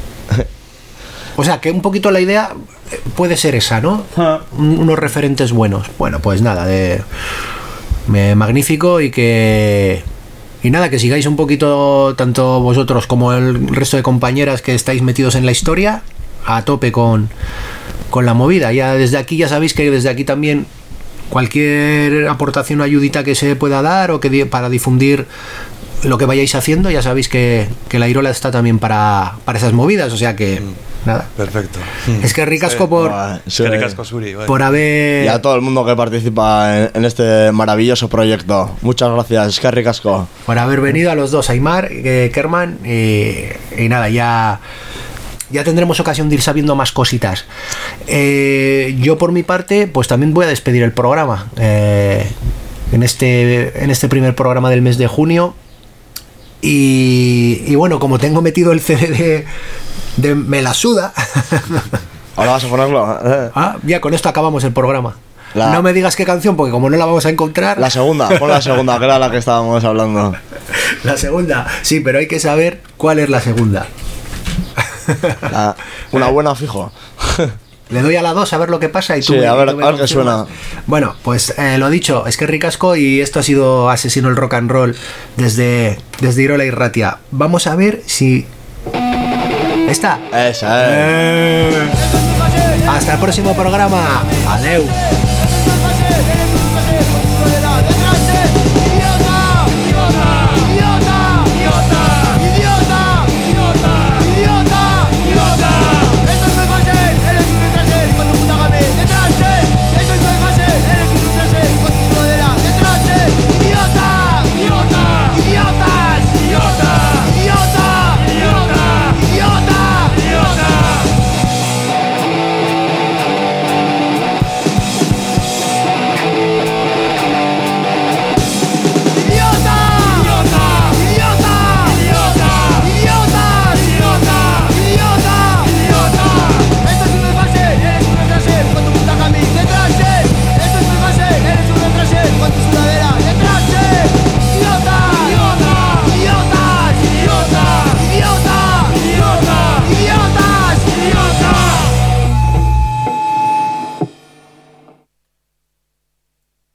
O sea, que un poquito la idea puede ser esa, ¿no? Ah. Un, unos referentes buenos. Bueno, pues nada, de, me, magnífico y que y nada, que sigáis un poquito, tanto vosotros como el resto de compañeras que estáis metidos en la historia, a tope con, con la movida. Ya desde aquí, ya sabéis que desde aquí también cualquier aportación o ayudita que se pueda dar o que di- para difundir lo que vayáis haciendo, ya sabéis que, que la Irola está también para, para esas movidas, o sea que nada. Perfecto. Es que ricasco por, Buah, sí. Que ricasco, Suri. vaya. por haber... Y a todo el mundo que participa en, en este maravilloso proyecto. Muchas gracias, es que ricasco. por haber venido a los dos, Aymar, eh, Kerman, y, y nada, ya, ya tendremos ocasión de ir sabiendo más cositas. Eh, yo por mi parte, pues también voy a despedir el programa. Eh, en, este, en este primer programa del mes de junio. Y, y bueno, como tengo metido el C D de, de Me la suda, Ahora vas a ponerlo. eh. ah, ya con esto acabamos el programa. La- No me digas qué canción, porque como no la vamos a encontrar... La segunda, pon la segunda, que era la que estábamos hablando. La segunda, sí, pero hay que saber cuál es la segunda. La- una buena fijo. Le doy a la dos a ver lo que pasa y tú Sí, me- a ver- tú me a ver qué confirmas. suena. Bueno, pues eh, lo dicho, es que ricasco y esto ha sido Asesino el Rock and Roll desde, desde Irola y Ratia. Vamos a ver si... ¿Esta? Esa, eh. Eh. Hasta el próximo programa. Adeu.